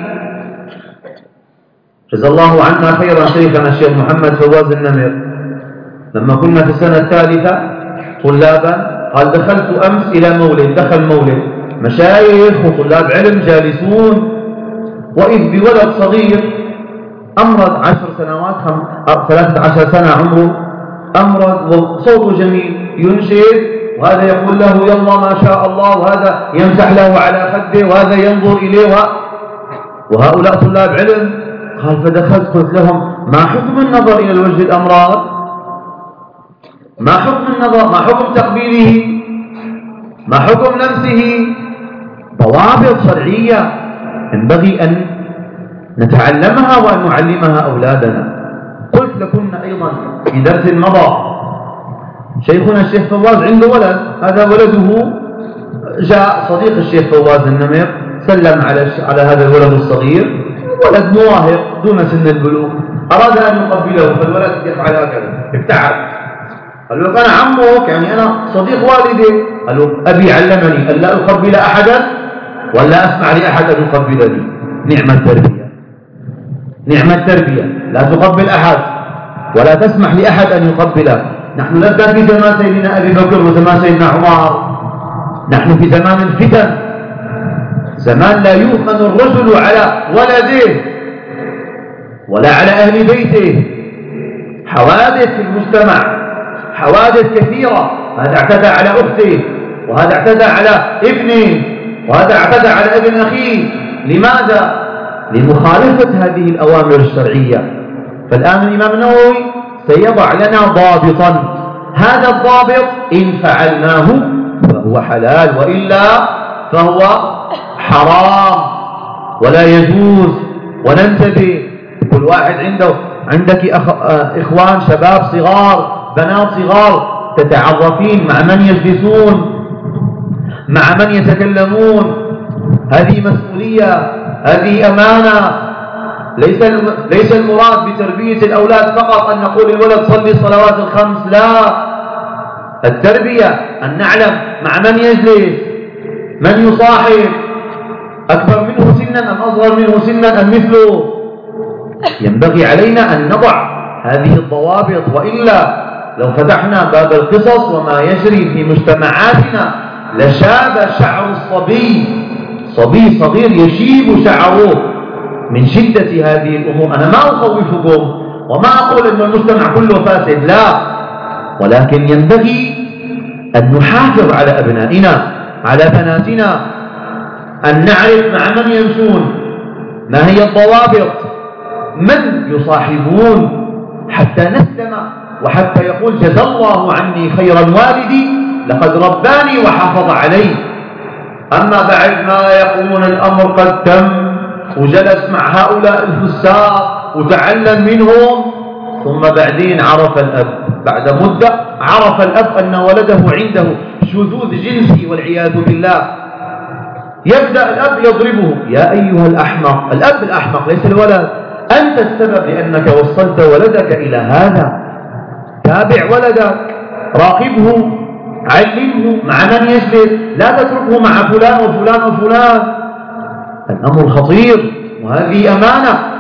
جزا الله عنا خيرا شيخنا الشيخ محمد فواز النمر، لما كنا في السنة الثالثة طلابا قال دخلت أمس إلى مولد، دخل مولد مشايخ وطلاب علم جالسون، وإذ بولد صغير أمرض عشر سنوات خم... ثلاثة عشر سنة عمره، أمرض وصوته جميل ينشد، وهذا يقول له يلا ما شاء الله، وهذا يمسح له على خده، وهذا ينظر إليه، وهؤلاء طلاب علم. قال فدخلت قلت لهم ما حكم النظر إلى الوجه الأمراض؟ ما حكم النظر؟ ما حكم تقبيله؟ ما حكم لمسه؟ ضوابط شرعية ينبغي أن نتعلمها وأن نعلمها أولادنا. قلت لكم أيضا في درس مضى شيخنا الشيخ فواز عنده ولد، هذا ولده جاء صديق الشيخ فواز النمر سلم على على هذا الولد الصغير، ولد مراهق دون سن البلوغ، أراد أن يقبله، فالولد يفعل هكذا، ابتعد. قال له أنا عمك، يعني أنا صديق والدي. قال له أبي علمني أن لا أقبل أحدا ولا أسمع لأحد أن يقبلني. نعم التربية، نعم التربية، لا تقبل أحد ولا تسمح لأحد أن يقبلك. نحن لسنا في زمان سيدنا أبي بكر وزمان سيدنا عمر، نحن في زمان الفتن، زمان لا يؤمن الرجل على ولده ولا على أهل بيته. حوادث في المجتمع، حوادث كثيرة، هذا اعتدى على أخته، وهذا اعتدى على ابنه، وهذا اعتدى على ابن أخيه. لماذا؟ لمخالفة هذه الأوامر الشرعية. فالآن الإمام النووي سيضع لنا ضابطا، هذا الضابط إن فعلناه فهو حلال وإلا فهو حرام ولا يجوز. وننتبه، كل واحد عنده عندك أخ... إخوان شباب صغار، بنات صغار، تتعرفين مع من يجلسون، مع من يتكلمون. هذه مسؤولية، هذه أمانة. ليس ليس المراد بتربية الأولاد فقط أن نقول الولد صلي الصلوات الخمس، لا، التربية أن نعلم مع من يجلس، من يصاحب، أكبر منه سنا أم أصغر منه سنا أم مثله. ينبغي علينا أن نضع هذه الضوابط، وإلا لو فتحنا باب القصص وما يجري في مجتمعاتنا لشاب شعر الصبي، صبي صغير يشيب شعره من شدة هذه الأمور. أنا ما أخوفكم وما أقول أن المجتمع كله فاسد، لا، ولكن ينبغي أن نحافظ على أبنائنا، على بناتنا، أن نعرف مع من يمشون، ما هي الضوابط، من يصاحبون، حتى نسلم وحتى يقول جزا الله عني خيرا والدي لقد رباني وحافظ علي. أما بعد ما يقولون الأمر قد تم وجلس مع هؤلاء الفساق وتعلم منهم، ثم بعدين عرف الأب، بعد مدة عرف الأب أن ولده عنده شذوذ جنسي والعياذ بالله، يبدأ الأب يضربه، يا أيها الأحمق، الأب الأحمق ليس الولد، أنت السبب لأنك وصلت ولدك إلى هذا. تابع ولدك، راقبه، علمه مع من يجلس، لا تتركه مع فلان وفلان وفلان. الأمر خطير، وهذه أمانة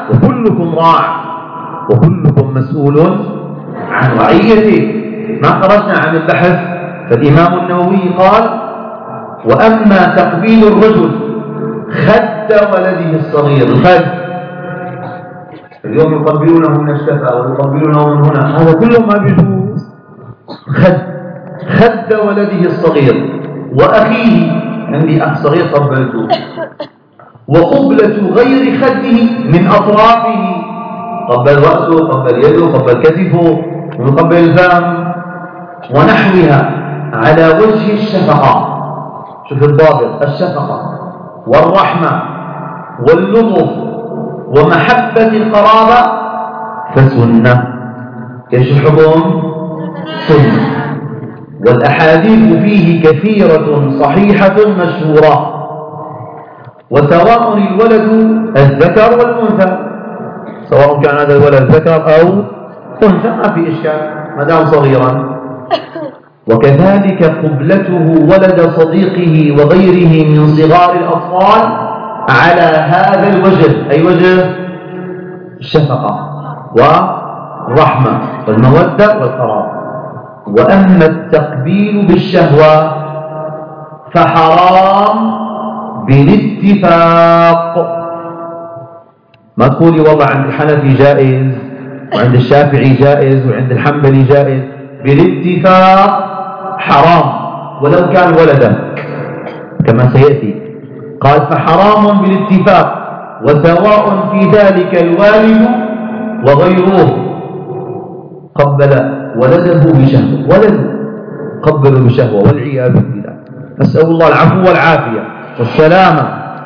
وكلكم راع وكلكم مسؤول عن رعيته. ما خرجنا عن البحث. فالإمام النووي قال: وأما تقبيل الرجل خد ولده الصغير، الخد اليوم يقبلونه من الشفا ويقبلونه من هنا، هذا كله ما بيجوز. خد خد ولده الصغير وأخيه، عندي أخ صغير قبلته، وقبلة غير خده من أطرافه، قبل رأسه، قبل يده، قبل كتفه، وقبل الفم ونحوها على وجه الشفقة. شوف الضابط: الشفقة والرحمة واللطف ومحبة القرابة فسنة. ايش الحكم؟ سنة. والأحاديث فيه كثيرة صحيحة مشهورة. وسواء الولد الذكر والأنثى، سواء كان هذا الولد ذكر أو أنثى ما في إشكال ما دام صغيرا. وكذلك قبلته ولد صديقه وغيره من صغار الأطفال على هذا الوجه، أي وجه؟ الشفقة والرحمة والمودة والقرابة. وأما التقبيل بالشهوة فحرام بالاتفاق. ما تقولي والله عند الحنفي جائز وعند الشافعي جائز وعند الحنبلي جائز. بالاتفاق حرام ولو كان ولدك، كما سيأتي. قال: فحرام بالاتفاق، وسواء في ذلك الوالد وغيره قبل ولده بشهوة. ولد قبله بشهوة والعياذ بالله، نسأل الله العفو والعافية والسلامة.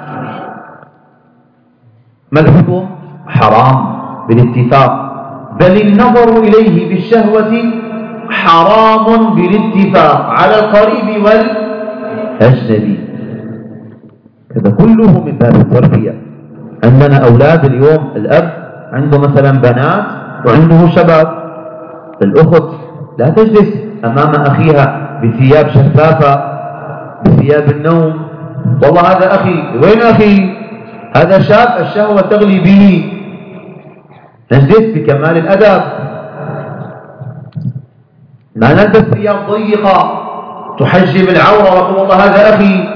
ما الحكم؟ حرام بالاتفاق. بل النظر إليه بالشهوة حرام بالاتفاق على القريب والأجنبي. هذا كله من باب التربية. عندنا أولاد اليوم، الأب عنده مثلا بنات وعنده شباب. الأخت لا تجلس أمام أخيها بثياب شفافة، بثياب النوم. والله هذا أخي، وين أخي؟ هذا شاب الشهوة تغلي به. نجلس بكمال الأدب، لا نلبس ثياب ضيقة تحجب العورة وتقول والله هذا أخي.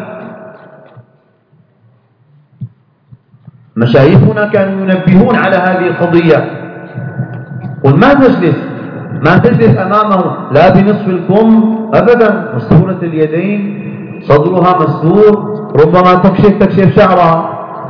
مشايخنا كانوا ينبهون على هذه القضية. قل ما تجلس ما تجلس أمامه لا بنصف الكم أبدا، مستورة اليدين، صدرها مستور، ربما تكشف تكشف شعرها،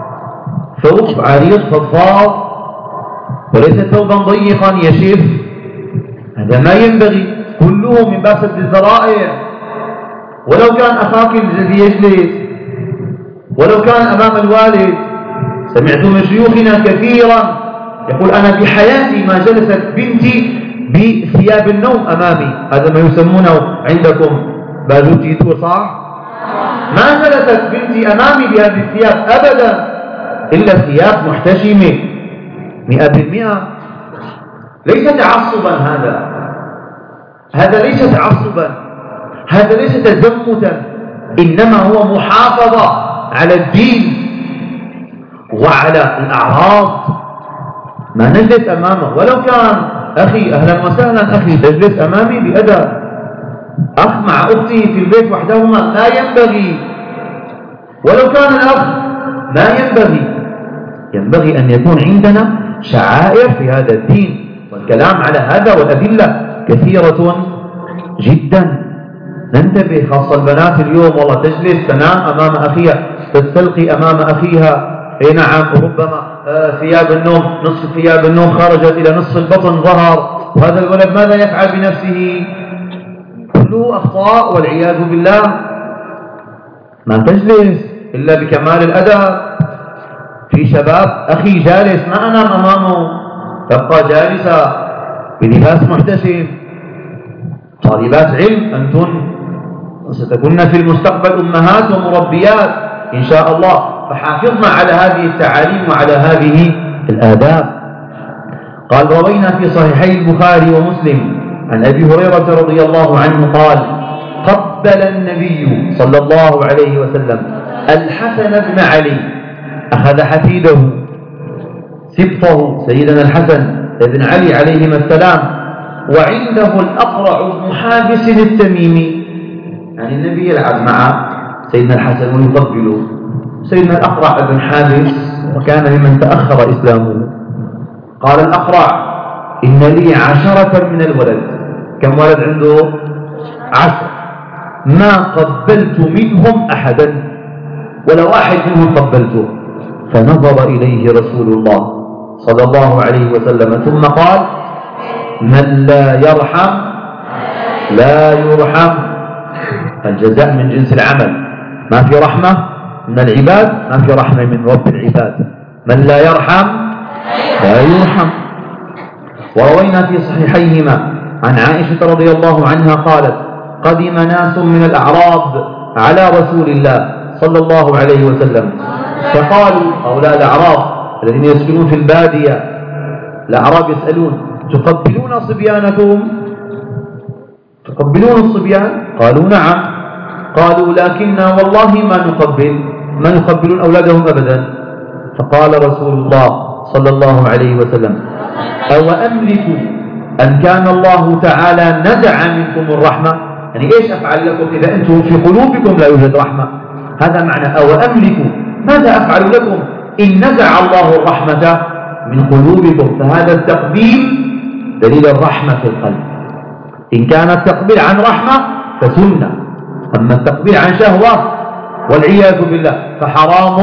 ثوب عريض فضفاض وليس ثوبا ضيقا يشف. هذا ما ينبغي، كله من باب سد الذرائع. ولو كان أخاك الذي يجلس، ولو كان أمام الوالد. سمعت من شيوخنا كثيرا يقول: أنا في حياتي ما جلست بنتي بثياب النوم أمامي. هذا ما يسمونه عندكم بالوتيتو، صح؟ ما جلست بنتي أمامي بهذه الثياب أبدا، إلا ثياب محتشمة مئة بالمئة. ليس تعصبا، هذا هذا ليس تعصبا، هذا ليس تزمتا، إنما هو محافظة على الدين وعلى الأعراض. ما نجلس أمامه، ولو كان أخي أهلا وسهلا أخي، تجلس أمامي بأدب. أخ مع أخته في البيت وحدهما لا ينبغي، ولو كان الأخ لا ينبغي. ينبغي أن يكون عندنا شعائر في هذا الدين، والكلام على هذا والأدلة كثيرة جدا. ننتبه، خاصة البنات اليوم، والله تجلس تنام أمام أخيها، تستلقي أمام أخيها. اي نعم، وربما آه ثياب النوم، نصف ثياب النوم خرجت إلى نصف البطن ظهر. وهذا الولد ماذا يفعل بنفسه؟ كله أخطاء والعياذ بالله. ما تجلس إلا بكمال الأدب. في شباب أخي جالس ما أنام أمامه، تبقى جالسة بلباس محتشم. طالبات علم أنتن، وستكون في المستقبل أمهات ومربيات إن شاء الله، فحافظنا على هذه التعاليم وعلى هذه الآداب. قال: روينا في صحيحي البخاري ومسلم عن أبي هريرة رضي الله عنه قال: قبل النبي صلى الله عليه وسلم الحسن بن علي، أخذ حفيده سبطه سيدنا الحسن بن علي عليهما السلام، وعنده الأقرع بن حابس التميمي، يعني النبي يلعب مع سيدنا الحسن ويقبله. سيدنا الأقرع بن حابس وكان ممن تأخر إسلامه، قال الأقرع: إن لي عشرة من الولد. كم ولد عنده؟ عشر. ما قبلت منهم أحدا ولا واحد منهم قبلته. فنظر إليه رسول الله صلى الله عليه وسلم ثم قال: من لا يرحم لا يرحم. الجزاء من جنس العمل، ما في رحمة من العباد ما في رحمة من رب العباد. من لا يرحم لا يرحم. وروينا في صحيحيهما عن عائشة رضي الله عنها قالت: قدم ناس من الأعراب على رسول الله صلى الله عليه وسلم فقالوا، هؤلاء الأعراب الذين يسكنون في البادية، الأعراب يسألون: تقبلون صبيانكم؟ تقبلون الصبيان؟ قالوا: نعم. قالوا: لكننا والله ما نقبل ما نقبلون أولادهم أبدا. فقال رسول الله صلى الله عليه وسلم: أو أملك أن كان الله تعالى نزع منكم الرحمة؟ يعني إيش أفعل لكم إذا أنتم في قلوبكم لا يوجد رحمة؟ هذا معنى أو أملك، ماذا أفعل لكم إن نزع الله الرحمة من قلوبكم؟ فهذا التقبيل دليل الرحمة في القلب. إن كان التقبيل عن رحمة فسنة، أما التقبيل عن شهوة والعياذ بالله فحرام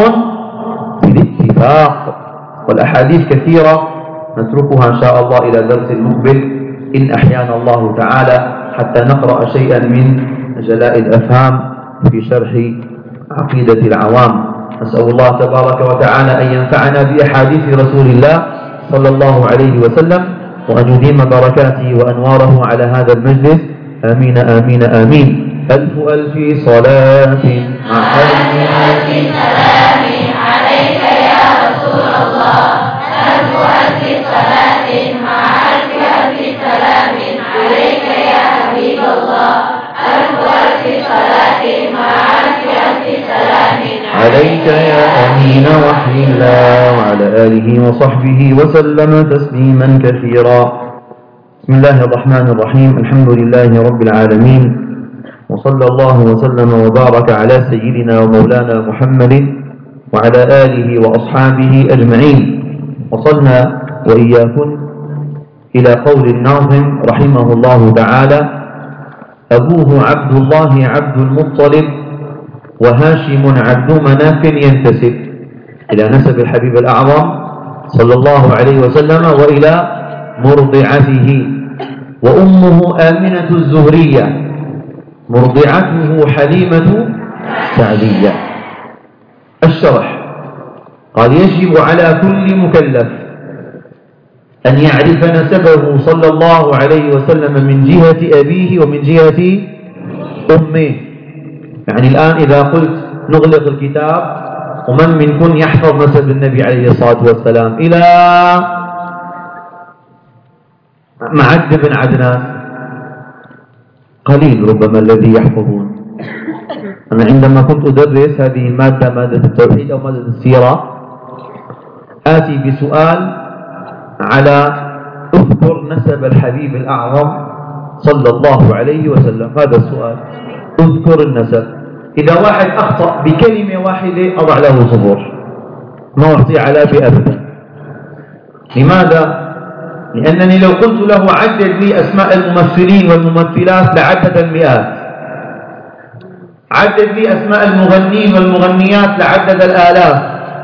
بالاتفاق. والأحاديث كثيرة نتركها إن شاء الله إلى درس المقبل إن أحيانا الله تعالى، حتى نقرأ شيئا من جلاء الأفهام في شرح عقيدة العوام. نسأل الله تبارك وتعالى أن ينفعنا بأحاديث رسول الله صلى الله عليه وسلم، وأن يديم بركاته وأنواره على هذا المجلس. آمين آمين آمين. ألف ألف صلاة مع ألف سلام عليك يا رسول الله. ألف ألف صلاة مع ألف ألف سلام عليك يا حبيب الله. ألف ألف صلاة مع ألف ألف سلام عليك يا أمين وحي الله، وعلى آله وصحبه وسلم تسليما كثيرا. بسم الله الرحمن الرحيم. الحمد لله رب العالمين، وصلى الله وسلم وبارك على سيدنا ومولانا محمد وعلى آله وأصحابه أجمعين. وصلنا وإياكم إلى قول الناظم رحمه الله تعالى: أبوه عبد الله عبد المطلب، وهاشم عبد مناف ينتسب إلى نسب الحبيب الأعظم صلى الله عليه وسلم وإلى مرضعته. وأمه آمنة الزهرية، مرضعته حليمة سعدية. الشرح قال: يجب على كل مكلف أن يعرف نسبه صلى الله عليه وسلم من جهة أبيه ومن جهة أمه. يعني الآن إذا قلت نغلق الكتاب، ومن منكم يحفظ نسب النبي عليه الصلاة والسلام إلى معد بن عدنان؟ قليل ربما الذي يحفظون. أنا عندما كنت أدرس هذه المادة، مادة التوحيد أو مادة السيرة، آتي بسؤال على اذكر نسب الحبيب الأعظم صلى الله عليه وسلم. هذا السؤال، اذكر النسب. إذا واحد أخطأ بكلمة واحدة أضع له صفر، ما أعطي علامة أبدا. لماذا؟ لأنني لو قلت له عدد لي أسماء الممثلين والممثلات لعدد المئات، عدد لي أسماء المغنين والمغنيات لعدد الآلاف،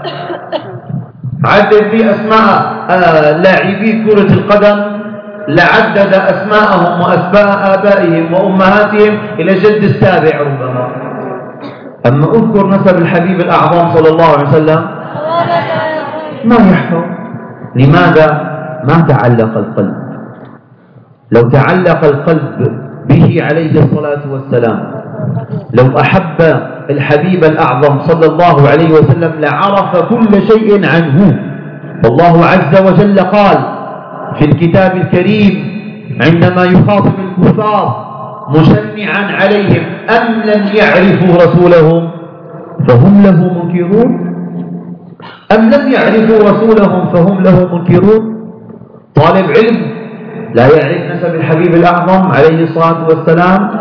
عدد لي أسماء لاعبي كرة القدم لعدد أسماءهم وأسماء آبائهم وأمهاتهم إلى جد السابع ربما. أما أذكر نسب الحبيب الأعظم صلى الله عليه وسلم ما يحفظ. لماذا؟ ما تعلق القلب. لو تعلق القلب به عليه الصلاة والسلام، لو أحب الحبيب الأعظم صلى الله عليه وسلم لعرف كل شيء عنه. والله عز وجل قال في الكتاب الكريم عندما يخاطب الكفار مشنعا عليهم: أم لم يعرفوا رسولهم فهم له منكرون. أم لم يعرفوا رسولهم فهم له منكرون؟ طالب علم لا يعرف نسب الحبيب الأعظم عليه الصلاة والسلام،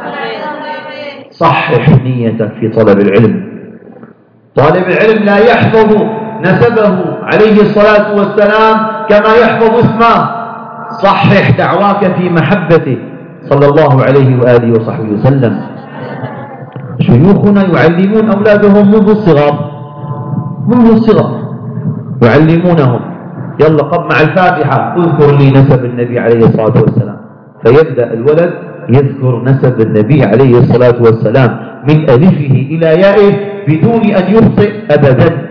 صحح نيتك في طلب العلم. طالب العلم لا يحفظ نسبه عليه الصلاة والسلام كما يحفظ اسمه، صحح دعواك في محبته صلى الله عليه وآله وصحبه وسلم. شيوخنا يعلمون أولادهم منذ الصغر، منذ الصغر يعلمونهم، يلا قم مع الفاتحة اذكر لي نسب النبي عليه الصلاة والسلام، فيبدأ الولد يذكر نسب النبي عليه الصلاة والسلام من ألفه إلى يائه بدون أن يخطئ أبدا.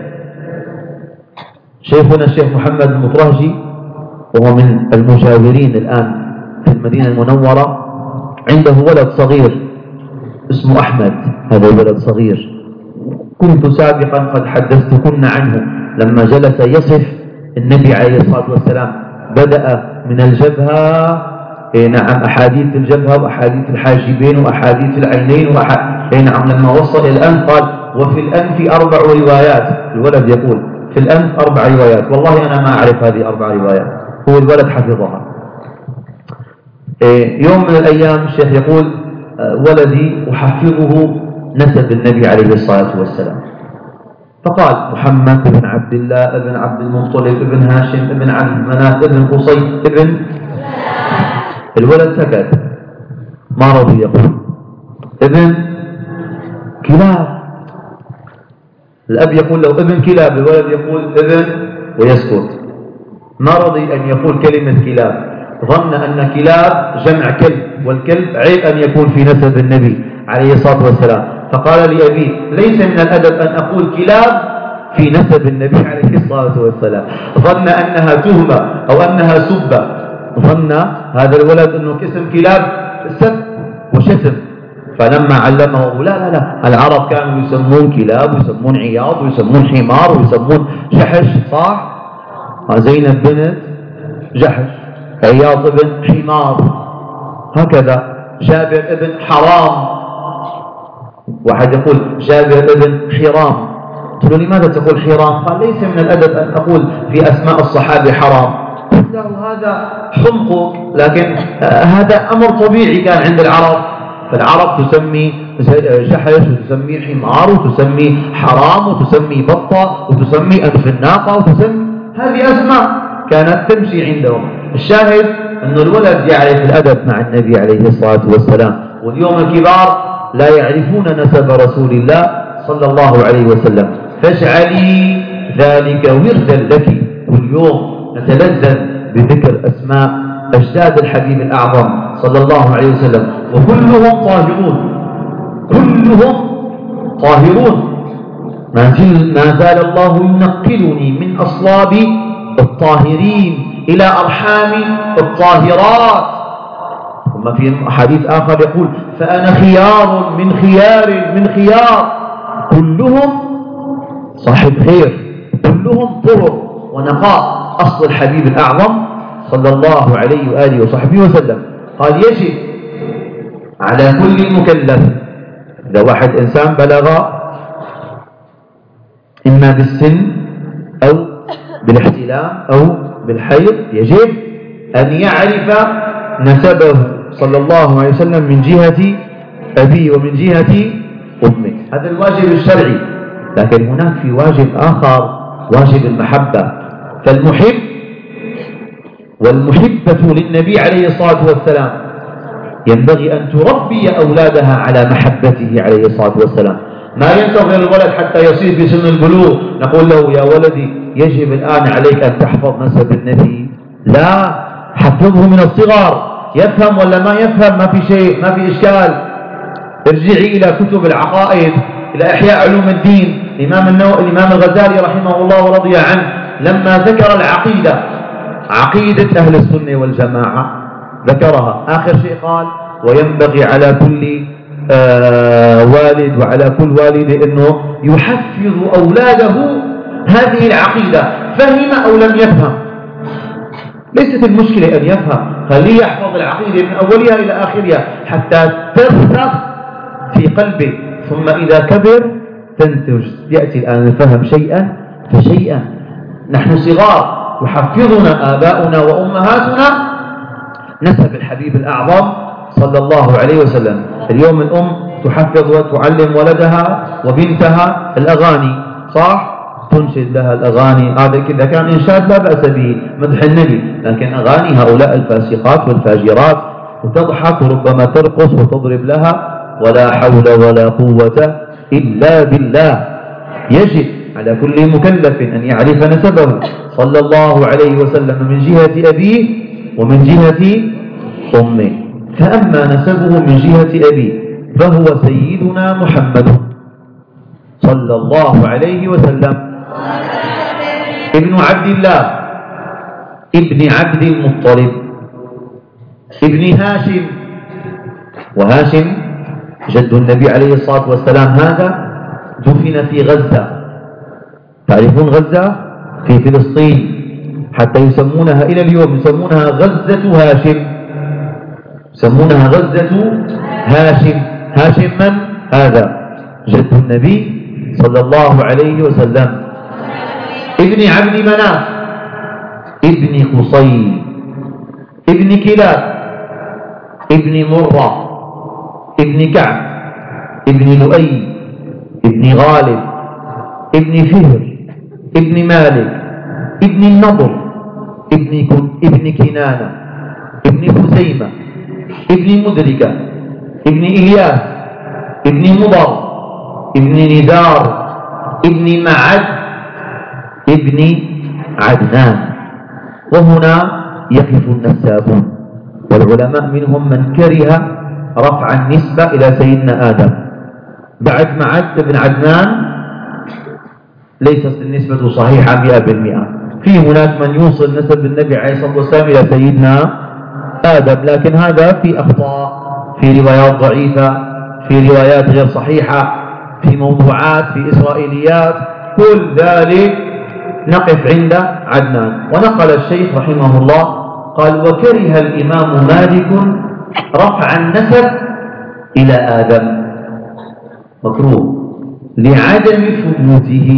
شيخنا الشيخ محمد المطرهجي وهو من المجاورين الآن في المدينة المنورة، عنده ولد صغير اسمه أحمد، هذا الولد صغير كنت سابقا قد حدثتكن عنه لما جلس يصف النبي عليه الصلاة والسلام، بدأ من الجبهة، إيه نعم، أحاديث الجبهة وأحاديث الحاجبين وأحاديث العينين وأح... إيه نعم، لما وصل إلى الأنف قال وفي الأنف أربع روايات. الولد يقول في الأنف أربع روايات، والله أنا ما أعرف هذه أربع روايات، هو الولد حفظها. إيه يوم من الأيام الشيخ يقول ولدي أحفظه نسب النبي عليه الصلاة والسلام، فقال محمد بن عبد الله بن عبد المطلب بن هاشم بن عبد مناف بن قصي بن، الولد سكت ما رضي يقول ابن كلاب. الأب يقول له ابن كلاب، الولد يقول ابن ويسكت، ما رضي أن يقول كلمة كلاب، ظن أن كلاب جمع كلب، والكلب عيب أن يكون في نسب النبي عليه الصلاة والسلام، فقال لأبيه ليس من الأدب أن أقول كلاب في نسب النبي عليه الصلاة والسلام، ظن أنها تهمة أو أنها سبة، ظن هذا الولد أنه اسم كلاب سب وشتم، فلما علمه لا لا لا العرب كانوا يسمون كلاب ويسمون عياض ويسمون حمار ويسمون جحش، صح؟ زينب بنت جحش، عياض بن حمار، هكذا جابر ابن حرام، واحد يقول جابر ابن حرام، قلت له لماذا تقول حرام؟ قال ليس من الأدب أن أقول في أسماء الصحابة حرام، قلت له هذا حمقك، لكن آه هذا أمر طبيعي كان عند العرب، فالعرب تسمي جحش وتسمي حمار وتسمي حرام وتسمي بطة وتسمي أنف الناقة وتسمي، هذه أسماء كانت تمشي عندهم. الشاهد أن الولد يعرف الأدب مع النبي عليه الصلاة والسلام، واليوم الكبار لا يعرفون نسب رسول الله صلى الله عليه وسلم، فاجعلي ذلك وردا لك، كل يوم نتلذذ بذكر أسماء أجداد الحبيب الأعظم صلى الله عليه وسلم، وكلهم طاهرون، كلهم طاهرون، ما زال الله ينقلني من أصلاب الطاهرين إلى أرحام الطاهرات. ثم في حديث آخر يقول فأنا خيار من خيار من خيار، كلهم صاحب خير، كلهم طهر ونقاء، أصل الحبيب الأعظم صلى الله عليه وآله وصحبه وسلم. قال يجب على كل مكلف، إذا واحد إنسان بلغ إما بالسن أو بالاحتلام أو بالحيض، يجب أن يعرف نسبه صلى الله عليه وسلم من جهة أبيه ومن جهة أمه، هذا الواجب الشرعي. لكن هناك في واجب آخر، واجب المحبة، فالمحب والمحبة للنبي عليه الصلاة والسلام ينبغي أن تربي أولادها على محبته عليه الصلاة والسلام، ما ينتظر الولد حتى يصير في سن البلوغ نقول له يا ولدي يجب الآن عليك أن تحفظ نسب النبي، لا، حفظه من الصغر، يفهم ولا ما يفهم ما في شيء، ما في إشكال. ارجعي إلى كتب العقائد، إلى إحياء علوم الدين، الإمام النووي الإمام الغزالي رحمه الله ورضي عنه لما ذكر العقيدة، عقيدة أهل السنة والجماعة ذكرها، آخر شيء قال وينبغي على كل آه والد وعلى كل والد أنه يحفظ أولاده هذه العقيدة، فهم أو لم يفهم، ليست المشكلة أن يفهم، خليه يحفظ العقيدة من أولها إلى آخرها حتى ترسخ في قلبه، ثم إذا كبر تنتج، يأتي الآن الفهم شيئا فشيئا نحن صغار يحفظنا آباؤنا وأمهاتنا نسب الحبيب الأعظم صلى الله عليه وسلم. اليوم الأم تحفظ وتعلم ولدها وبنتها الأغاني، صح؟ تنشد لها الأغاني، هذا كذا كان إنشاد لا بأس به، مدح النبي، لكن أغاني هؤلاء الفاسقات والفاجرات، وتضحك وربما ترقص وتضرب لها، ولا حول ولا قوة إلا بالله. يجب على كل مكلف أن يعرف نسبه صلى الله عليه وسلم من جهة أبيه ومن جهة أمه. فأما نسبه من جهة أبيه فهو سيدنا محمد صلى الله عليه وسلم ابن عبد الله ابن عبد المطلب ابن هاشم. وهاشم جد النبي عليه الصلاة والسلام هذا دفن في غزة. تعرفون غزة في فلسطين، حتى يسمونها إلى اليوم يسمونها غزة هاشم، يسمونها غزة هاشم. هاشم من؟ هذا جد النبي صلى الله عليه وسلم ابن عبد مناف ابن قصي ابن كلاب ابن مرة ابن كعب ابن لؤي ابن غالب ابن فهر ابن مالك ابن النضر ابن ابن كنانة ابن خزيمة ابن مدركة ابن إلياس ابن مضر ابن ندار ابن معد ابن عدنان. وهنا يقف النسابون، والعلماء منهم من كره رفع النسبة إلى سيدنا آدم. بعد معد ابن عدنان ليست النسبة صحيحة مئة بالمئة. في هناك من يوصل نسب النبي عليه الصلاة والسلام إلى سيدنا آدم، لكن هذا في أخطاء، في روايات ضعيفة، في روايات غير صحيحة، في موضوعات، في إسرائيليات، كل ذلك نقف عند عدنان. ونقل الشيخ رحمه الله قال: وكره الإمام مالك رفع النسب إلى آدم، مكروه لعدم ثبوته.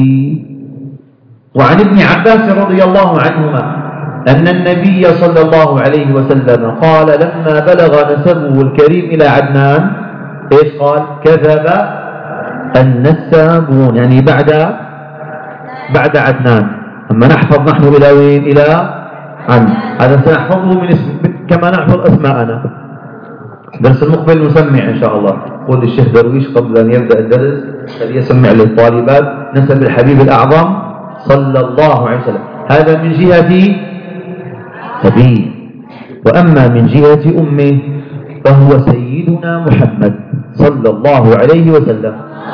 وعن ابن عباس رضي الله عنهما أن النبي صلى الله عليه وسلم قال لما بلغ نسبه الكريم إلى عدنان إيش قال؟ كذب النسابون، يعني بعد بعد عدنان. أما نحفظ نحن إلى وين؟ إلى عن هذا سنحفظه من اسم كما نحفظ أسماءنا. درس المقبل نسمع إن شاء الله. قول الشيخ درويش قبل أن يبدأ الدرس فليسمع للطالبات نسب الحبيب الأعظم صلى الله عليه وسلم. هذا من جهة أبيه. وأما من جهة أمه فهو سيدنا محمد صلى الله عليه وسلم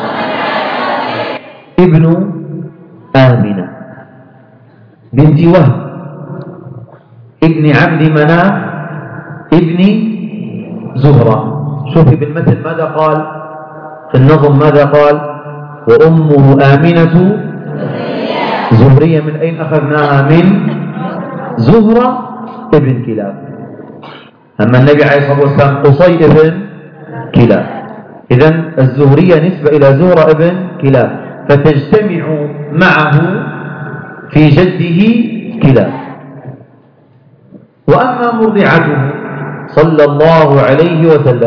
ابن آمنة بنت وهب ابن عبد مناف ابن زهرة. شوفي بالمثل ماذا قال في النظم، ماذا قال؟ وأمه آمنة زهرية. من أين أخذناها؟ من زهرة ابن كلاب. أما النبي عليه الصلاة والسلام قصي ابن كلاب، إذن الزهرية نسبة إلى زهرة ابن كلاب، فتجتمع معه في جده كلاب. وأما مرضعته صلى الله عليه وسلم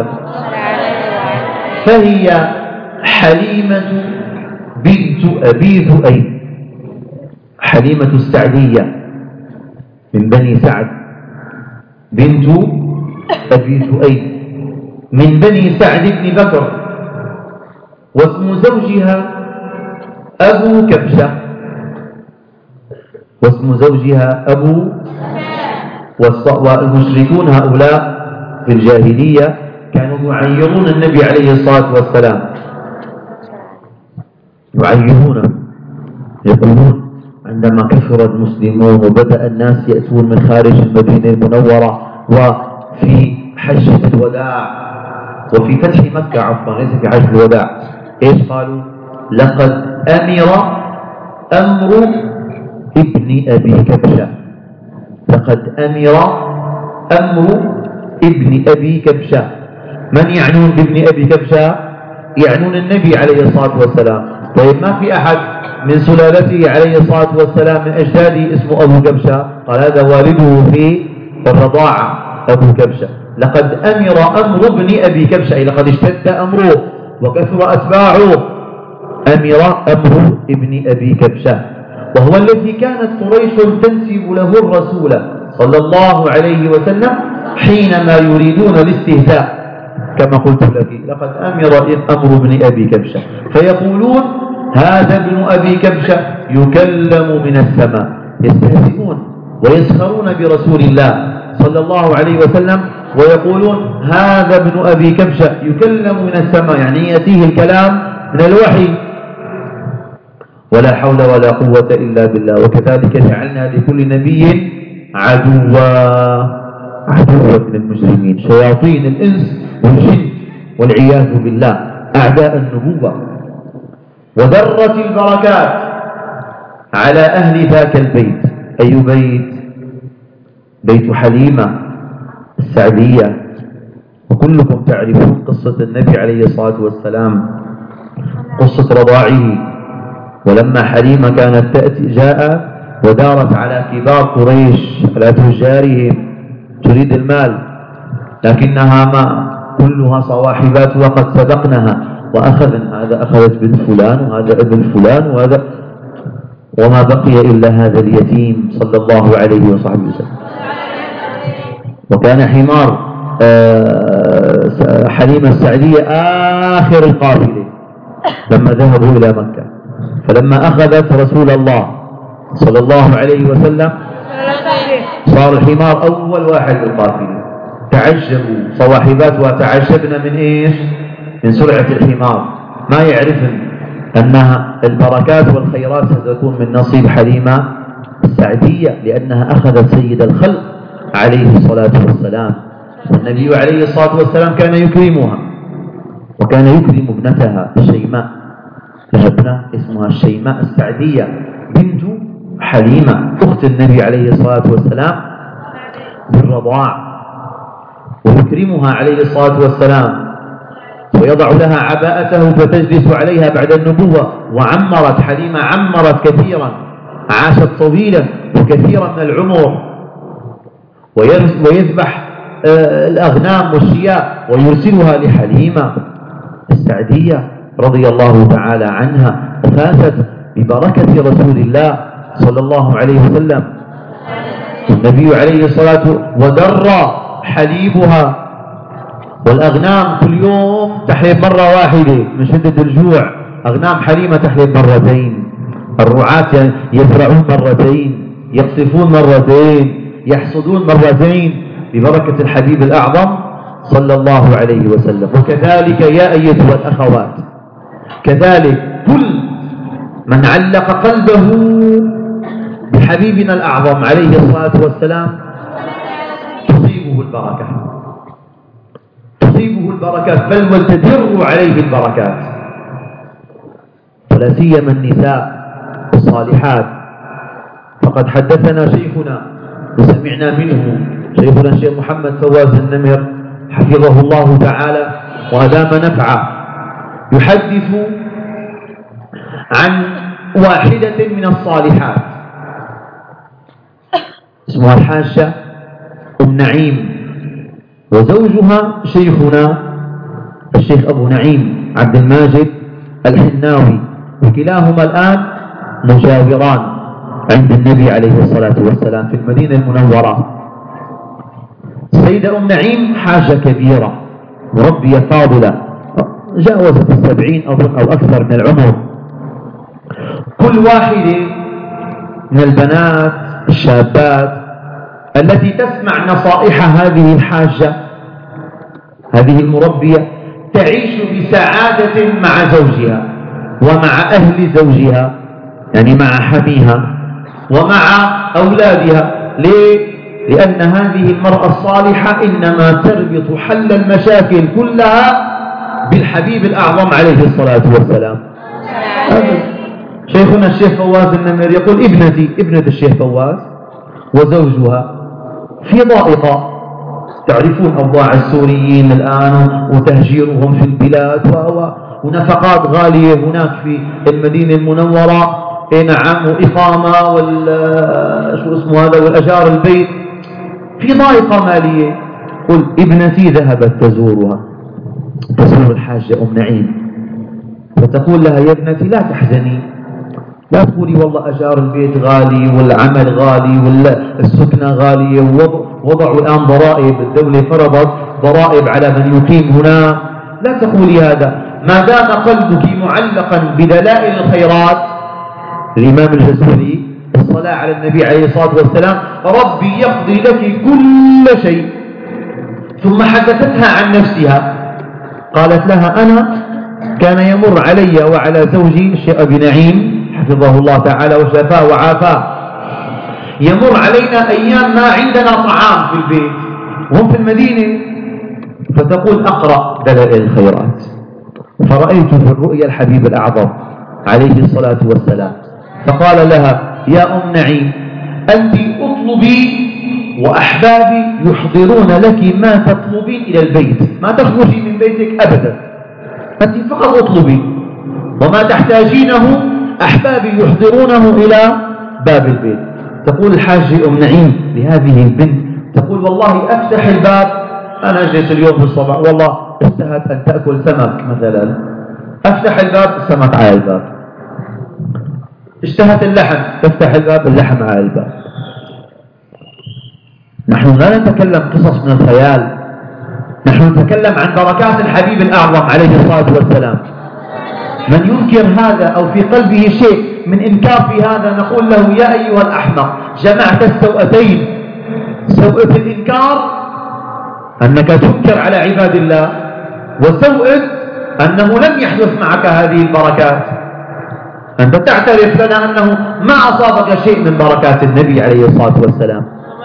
فهي حليمة بنت أبي ذؤيب، حليمة السعدية من بني سعد، بنت أبي ذؤيب من بني سعد بن بكر. واسم زوجها أبو كبشة، واسم زوجها أبو. والمشركون هؤلاء في الجاهلية كانوا يعيرون النبي عليه الصلاة والسلام، يعيرونه، يقولون عندما كثر المسلمون وبدأ الناس يأتون من خارج المدينة المنورة وفي حجة الوداع وفي فتح مكة، عفوا ليس في حجة الوداع، ايش قالوا؟ لقد أمر أمر ابن أبي كبشة، لقد أمر أمر ابن أبي كبشة. من يعنون بابن أبي كبشة؟ يعنون النبي عليه الصلاة والسلام. طيب ما في أحد من سلالته عليه الصلاة والسلام من أجداده اسمه أبو كبشة، قال هذا والده في الرضاعة أبو كبشة. لقد أمر أمر ابن أبي كبشة، أي لقد اشتد أمره وكثر أتباعه. أمر أمر ابن أبي كبشة، وهو الذي كانت قريش تنسب له الرسول صلى الله عليه وسلم حينما يريدون الاستهزاء، كما قلت لك لقد أمر أمر ابن أبي كبشة، فيقولون هذا ابن أبي كبشة يكلم من السماء، يستهزئون ويسخرون برسول الله صلى الله عليه وسلم ويقولون هذا ابن أبي كبشة يكلم من السماء، يعني يأتيه الكلام من الوحي. ولا حول ولا قوة إلا بالله. وكذلك جعلنا لكل نبي عدوا عدوا من المجرمين، شياطين الإنس والجن والعياذ بالله، أعداء النبوة. ودرت البركات على أهل ذاك البيت. أي بيت؟ بيت حليمة السعدية. وكلكم تعرفون قصة النبي عليه الصلاة والسلام، قصة رضاعه. ولما حليمة كانت تأتي جاء ودارت على كبار قريش على تجارهم تريد المال، لكنها ما كلها صواحبات وقد سبقناها وأخذنا، هذا أخذت بنت فلان وهذا ابن فلان وهذا، وما بقي إلا هذا اليتيم صلى الله عليه وصحبه وسلم. وكان حمار حليمة السعدية آخر القافلة لما ذهبوا إلى مكة، فلما أخذت رسول الله صلى الله عليه وسلم صار الحمار أول واحد بالقافلة. تعجبوا صواحبات وتعجبنا من إيش؟ من سرعة الحمار، ما يعرفن أنها البركات والخيرات ستكون من نصيب حليمة السعدية، لأنها أخذت سيد الخلق عليه الصلاة والسلام. والنبي عليه الصلاة والسلام كان يكرمها، وكان يكرم ابنتها الشيماء، لها ابنة اسمها الشيماء السعدية بنت حليمة أخت النبي عليه الصلاة والسلام بالرضاع، ويكرمها عليه الصلاة والسلام ويضع لها عباءته فتجلس عليها بعد النبوة. وعمرت حليمة عمرت كثيرا، عاشت طويلا وكثيرا من العمر، ويذبح الأغنام والشياء ويرسلها لحليمة السعدية رضي الله تعالى عنها، وفاتت ببركة رسول الله صلى الله عليه وسلم. النبي عليه الصلاة ودر حليبها، والأغنام كل يوم تحلب مرة واحدة من شدة الجوع. أغنام حليمة تحلب مرتين، الرعاة يزرعون مرتين، يقصفون مرتين، يحصدون مرتين ببركة الحبيب الأعظم صلى الله عليه وسلم. وكذلك يا أيتها الأخوات، كذلك كل من علق قلبه بحبيبنا الأعظم عليه الصلاة والسلام تصيبه البركة، تصيبه البركات، بل وتدر عليه البركات، ولا سيما النساء الصالحات. فقد حدثنا شيخنا وسمعنا منه شيخنا الشيخ محمد فواز النمر حفظه الله تعالى وأدام نفعه، يحدث عن واحدة من الصالحات اسمها الحاجة أم نعيم، وزوجها شيخنا الشيخ أبو نعيم عبد الماجد الحناوي، وكلاهما الآن مجاوران عند النبي عليه الصلاة والسلام في المدينة المنورة. السيدة أم نعيم حاجة كبيرة مربية فاضلة جاوزت السبعين أظن أو أكثر من العمر. كل واحدة من البنات الشابات التي تسمع نصائح هذه الحاجة هذه المربية تعيش بسعادة مع زوجها ومع أهل زوجها، يعني مع حميها ومع أولادها. ليه؟ لأن هذه المرأة الصالحة إنما تربط حل المشاكل كلها بالحبيب الأعظم عليه الصلاة والسلام. شيخنا الشيخ فواز النمر يقول ابنتي ابنة الشيخ فواز وزوجها في ضائقة، تعرفون أوضاع السوريين الآن وتهجيرهم في البلاد ونفقات غالية هناك في المدينة المنورة، إيه نعم وإقامة وال شو اسمه هذا والأجار البيت، في ضائقة مالية. قل ابنتي ذهبت تزورها، تزور الحاجة أم نعيم، فتقول لها يا ابنتي لا تحزني، لا تقولي والله أجار البيت غالي والعمل غالي والسكنة غالية ووضعوا الآن ضرائب، الدولة فرضت ضرائب على من يقيم هنا. لا تقولي هذا، ما دام قلبك معلقا بدلائل الخيرات. الإمام الجزري الصلاة على النبي عليه الصلاة والسلام، ربي يقضي لك كل شيء. ثم حدثتها عن نفسها، قالت لها أنا كان يمر علي وعلى زوجي الشيخ أبي نعيم حفظه الله تعالى وشفاه وعافاه، يمر علينا أيام ما عندنا طعام في البيت وهم في المدينة، فتقول أقرأ دلائل الخيرات، فرأيت في الرؤيا الحبيب الأعظم عليه الصلاة والسلام، فقال لها يا أم نعيم أنت اطلبي وأحبابي يحضرون لك ما تطلبين إلى البيت، ما تخرجي من بيتك أبدا، أنت فقط اطلبي، وما تحتاجينه أحبابي يحضرونه إلى باب البيت. تقول الحاجة أم نعيم لهذه البنت، تقول والله أفتح الباب، أنا أجلس اليوم في الصباح والله اشتهت أن تأكل سمك مثلا، أفتح الباب السمك على الباب، اشتهت اللحم، تفتح الباب اللحم على الباب. نحن لا نتكلم قصص من الخيال، نحن نتكلم عن بركات الحبيب الأعظم عليه الصلاة والسلام. من ينكر هذا أو في قلبه شيء من إنكار في هذا نقول له يا أيها الأحمق، جمعت السوءتين، سوءة الإنكار أنك تنكر على عباد الله، وسوءة أنه لم يحدث معك هذه البركات. أنت تعترف لنا أنه ما أصابك شيء من بركات النبي عليه الصلاة والسلام.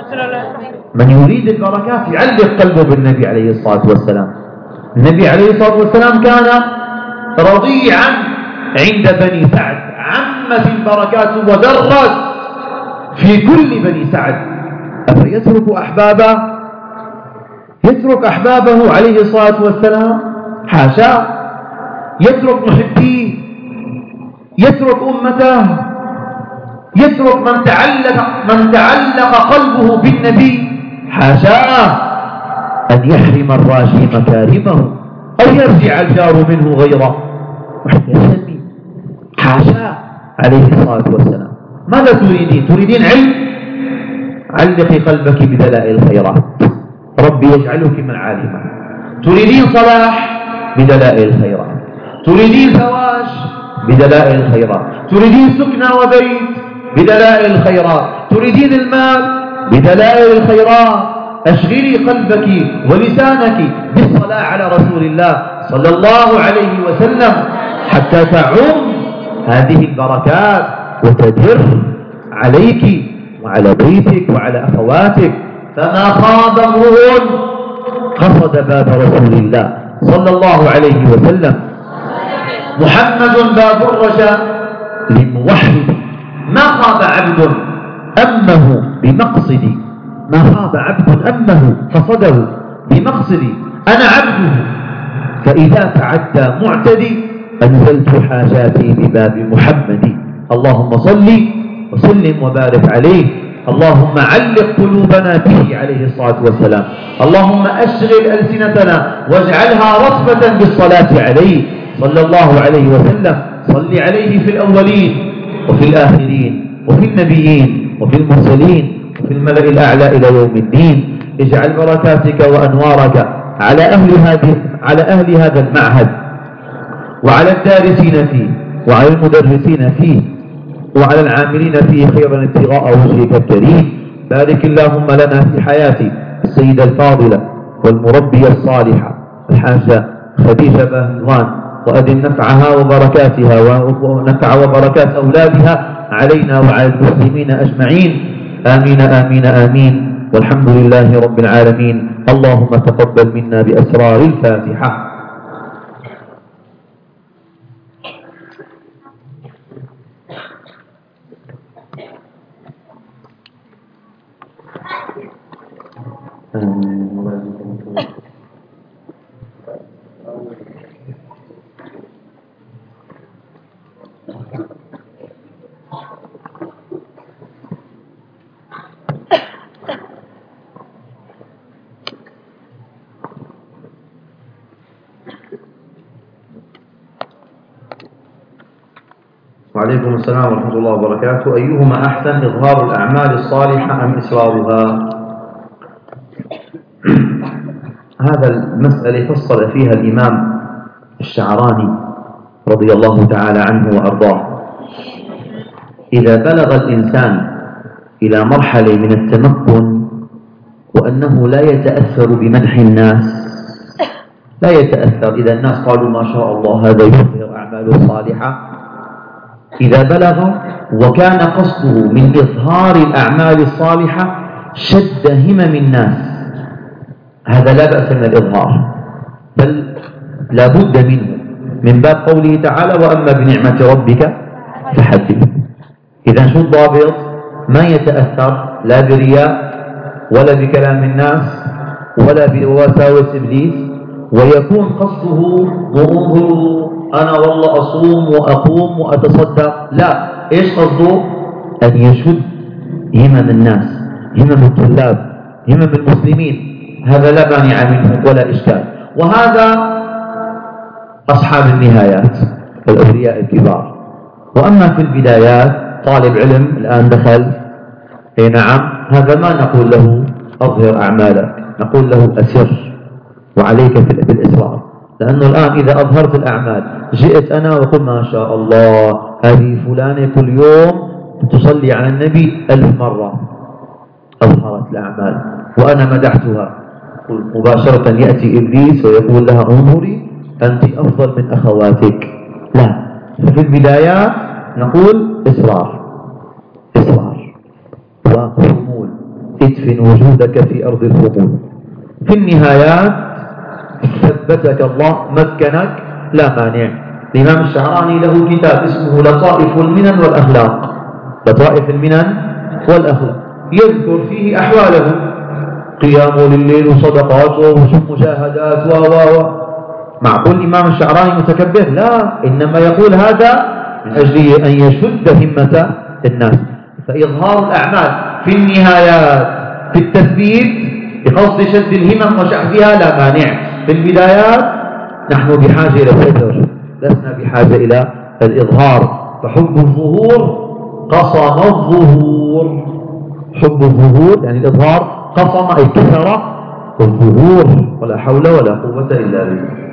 من يريد البركات يعلق قلبه بالنبي عليه الصلاة والسلام. النبي عليه الصلاة والسلام كان رضيعا عند بني سعد، عمت البركات ودرت في كل بني سعد، أفيترك أحبابه؟ يترك أحبابه عليه الصلاة والسلام؟ حاشا، يترك محبيه، يترك أمته، يترك من تعلق, من تعلق قلبه بالنبي؟ حاشاه أن يحرم الراشي مكارمه أو يرجع الجار منه غيره محتسبي، حاشاه عليه الصلاة والسلام. ماذا تريدين؟ تريدين علم؟ علقي قلبك بدلائل الخيرات، ربي يجعلك من عالمة. تريدين صلاح؟ بدلائل الخيرات. تريدين زواج؟ بدلائل الخيرات. تريدين سكنة وبيت؟ بدلائل الخيرات. تريدين المال؟ بدلائل الخيرات. أشغلي قلبك ولسانك بالصلاة على رسول الله صلى الله عليه وسلم حتى تعم هذه البركات وتدر عليك وعلى بيتك وعلى أخواتك. فما خاب امرؤ قصد باب رسول الله صلى الله عليه وسلم. محمد باب الرجاء للموحد، ما خاب عبد أمه بمقصدي، ما خاب عبد أمه قصده بمقصدي، أنا عبده، فإذا تعدى معتدي أنزلت حاجاتي بباب محمد. اللهم صل وسلم وبارك عليه، اللهم علق قلوبنا به عليه الصلاة والسلام، اللهم أشغل ألسنتنا واجعلها رطبة بالصلاة عليه صلى الله عليه وسلم. صل عليه في الأولين وفي الآخرين وفي النبيين وفي المرسلين وفي الملأ الأعلى إلى يوم الدين. اجعل بركاتك وأنوارك على أهل هذه على أهل هذا المعهد وعلى الدارسين فيه وعلى المدرسين فيه وعلى العاملين فيه خيرا ابتغاء وجهك الكريم. بارك اللهم لنا في حياة السيدة الفاضلة والمربية الصالحة الحاجة خديجة باهلوان، وأدم نفعها وبركاتها ونفع وبركات أولادها علينا وعلى المسلمين أجمعين. آمين آمين آمين، والحمد لله رب العالمين. اللهم تقبل منا بأسرار الفاتحة. وعليكم السلام ورحمة الله وبركاته. أيهما أحسن، إظهار الأعمال الصالحة أم إسرارها؟ هذا المسألة فصل فيها الإمام الشعراني رضي الله تعالى عنه وأرضاه. إذا بلغ الإنسان إلى مرحلة من التمكن وأنه لا يتأثر بمدح الناس، لا يتأثر إذا الناس قالوا ما شاء الله هذا يظهر أعماله الصالحة، إذا بلغ وكان قصده من إظهار الأعمال الصالحة شد همم الناس، هذا لا بأس من الإظهار، بل لا بد منه من باب قوله تعالى وأما بنعمة ربك فحدث. إذا شو الضابط؟ ما يتأثر لا برياء ولا بكلام الناس ولا بوساوس إبليس، ويكون قصده وانظروا أنا والله أصوم وأقوم وأتصدق، لا، إيش قصده؟ أن يشد همم الناس، همم الطلاب، همم المسلمين، هذا لا مانع منه ولا إشكال. وهذا أصحاب النهايات الأولياء الكبار. وأما في البدايات طالب علم الآن دخل، اي نعم، هذا ما نقول له أظهر أعمالك، نقول له أسر وعليك في الإسرار، لأنه الآن إذا أظهرت الأعمال جئت أنا وقل ما شاء الله هذه فلانة كل يوم تصلي على النبي ألف مرة، أظهرت الأعمال وأنا مدحتها، مباشرة يأتي إبليس ويقول لها انظري أنت أفضل من أخواتك. لا، ففي البدايات نقول إصرار إصرار وخمول، ادفن وجودك في أرض الخمول. في النهايات ثبتك الله مكنك لا مانع. الإمام الشعراني له كتاب اسمه لطائف المنن والأخلاق، لطائف المنن والأخلاق، يذكر فيه أحواله، قيامه لليل وصدقاته ومجاهدات و و معقول الإمام الشعراني متكبر؟ لا، إنما يقول هذا من أجل أن يشد همة الناس. فإظهار الأعمال في النهايات في التثبيت بقصد شد الهمم وشحذها لا مانع. في البدايات نحن بحاجة إلى الستر، لسنا بحاجة إلى الإظهار، فحب الظهور قصم الظهور، حب الظهور يعني الإظهار قصم أي كثر الظهور، ولا حول ولا قوة إلا بالله.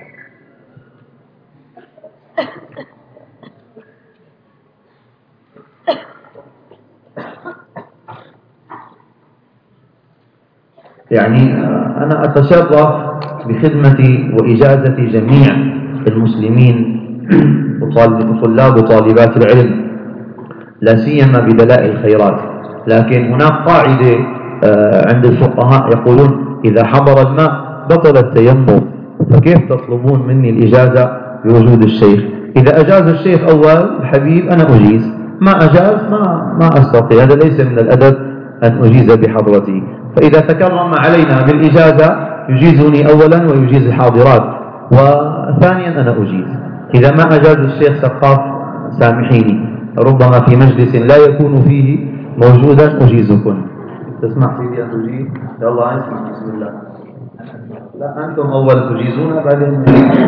يعني أنا أتشرف بخدمة وإجازة جميع المسلمين وطلاب وطالبات العلم، لا سيما بدلائل الخيرات. لكن هناك قاعدة عند الفقهاء يقولون إذا حضر الماء بطل التيمم، فكيف تطلبون مني الإجازة بوجود الشيخ؟ إذا أجاز الشيخ أول الحبيب أنا أجيز، ما أجاز ما, ما أستطيع، هذا ليس من الأدب أن أجيز بحضرته. فإذا تكرم علينا بالإجازة يجيزني أولا ويجيز الحاضرات، وثانيا أنا أجيز. إذا ما أجاز الشيخ سقاف سامحيني، ربما في مجلس لا يكون فيه موجودا أجيزكم. تسمح سيدي أن تجيز؟ يلا أنسي، بسم الله. لا، أنتم أول تجيزون بعدين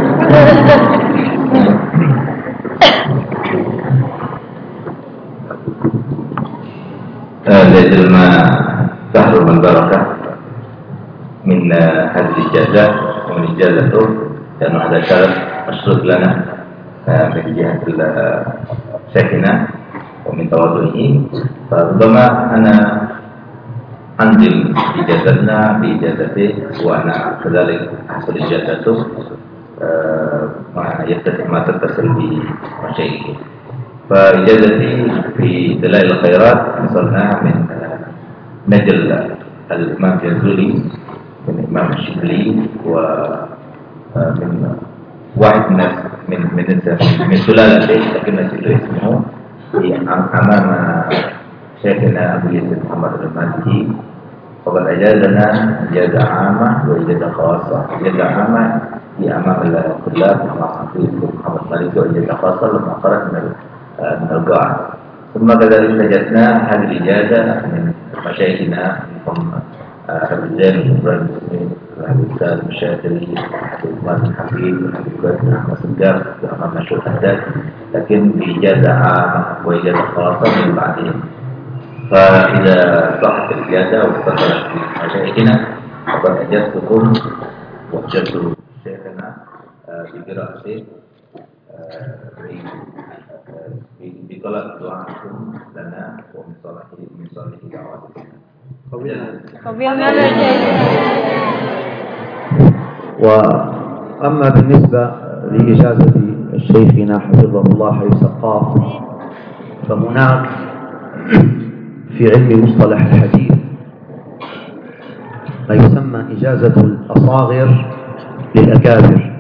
لازم تحرم البركة من هذه الإجازة ومن إجازته، لأنه هذا شرف مشروط لنا من جهة الساكنة ومن تواضعه. فربما أنا أنزل إجازتنا بإجازته وأنا كذلك أحصل إجازته ما تتصل بمشايخه. فإجازتي في دلائل الخيرات حصلناها من مجل الإمام الجنزوري، من الإمام الشبلي، ومن واحد من من من من سلالته، لكن نسيت اسمه، أمام شيخنا أبو ياسر محمد المالكي. وقد أجازنا إجازة عامة وإجازة خاصة. إجازة عامة في أمام الطلاب مع محمد المالكي، وإجازة خاصة لما خرج من من القاعة. ثم كذلك سجدنا هذه الإجازة من مشايخنا هم الرجال الأستاذ المشاهدي عثمان الحفيد والحبيب أحمد سنجار أمام مشروع حداد، لكن بإجازة عامة وإجازة خاصة من بعدهم. فإذا صحت الإجازة واتصلت بمشايخنا فقد أجزتكم وأجزت شيخنا بقراءته بطلب دعائكم لنا ومن صالح من صالح دعواتكم. وأما بالنسبة لإجازة شيخنا حفظه الله حي سقاف، فهناك في علم مصطلح الحديث ما يسمى إجازة الأصاغر للأكابر.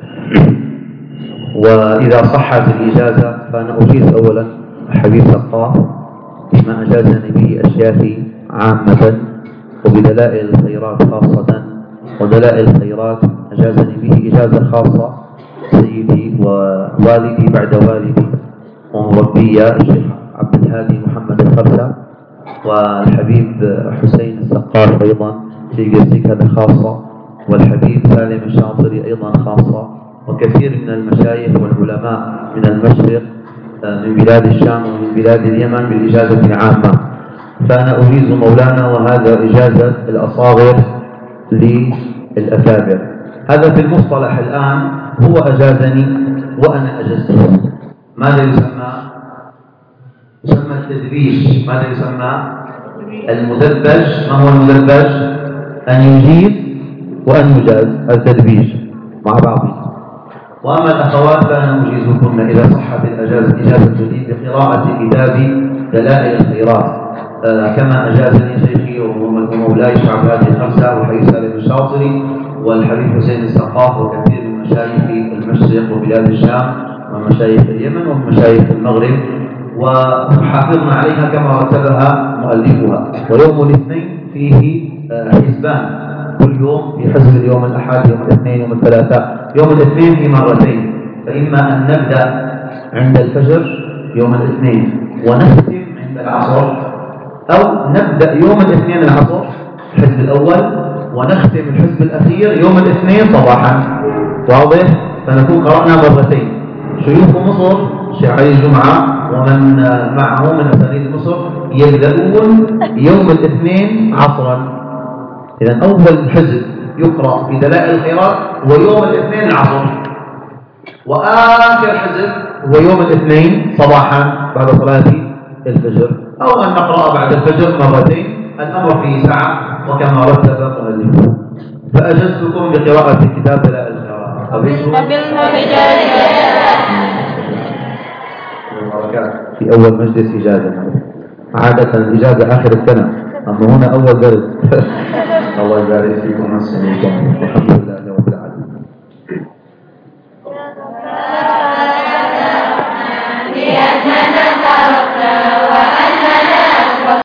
وإذا صحت الإجازة فأنا أجيز أولا حبيب سقاف بما أجازني به الشافي عامة، وبدلائل الخيرات خاصة، ودلائل الخيرات أجازني به إجازة خاصة سيدي ووالدي بعد والدي ومربي الشيخ عبد الهادي محمد الخرسة، والحبيب حسين السقاف أيضا في قرسيك هذا خاصة، والحبيب سالم الشاطري أيضا خاصة، وكثير من المشايخ والعلماء من المشرق من بلاد الشام ومن بلاد اليمن بالإجازة العامة. فأنا أجيز مولانا، وهذا إجازة الأصاغر للأكابر. هذا في المصطلح الآن هو أجازني وأنا أجزته. ماذا يسمى؟ يسمى التدبيج. ماذا يسمى؟ المدبج. ما هو المدبج؟ أن يجيز وأن يجاز، التدبيج مع بعض. وأما الأخوات فأنا أجيزكن إذا صحت الإجازة إجازة لي بقراءة كتاب دلائل الخيرات، آه كما أجازني شيخي ومولاي شعب هذه الخمسة والحبيب سالم الشاطري والحبيب حسين السقاف وكثير من مشايخ المشرق وبلاد الشام ومشايخ اليمن ومشايخ المغرب، وحافظنا عليها كما رتبها مؤلفها. ويوم الاثنين فيه آه حزبان، كل يوم في حزب، اليوم الأحد، يوم الاثنين، يوم الثلاثاء. يوم الاثنين في مرتين، فإما أن نبدأ عند الفجر يوم الاثنين ونختم عند العصر، أو نبدأ يوم الاثنين العصر الحزب الأول ونختم الحزب الأخير يوم الاثنين صباحا. واضح؟ فنكون قرأنا مرتين. شيوخ مصر الشيخ علي الجمعة ومن معه من أسانيد مصر يبدأون يوم الاثنين عصرا. إذن أول حزب يقرأ في دلائل الخيرات ويوم الاثنين العصر، وآخر حزب هو يوم الاثنين صباحا بعد صلاة الفجر، أو أن نقرأ بعد الفجر مرتين. الأمر فيه سعة وكما رتب مؤلفه. فأجزتكم بقراءة كتاب دلائل الخيرات. في أول مجلس إجازة، عادة الإجازة آخر السنة، أما هنا أول درس. الله يبارك فيكم ويحسن إليكم، والحمد لله رب العالمين.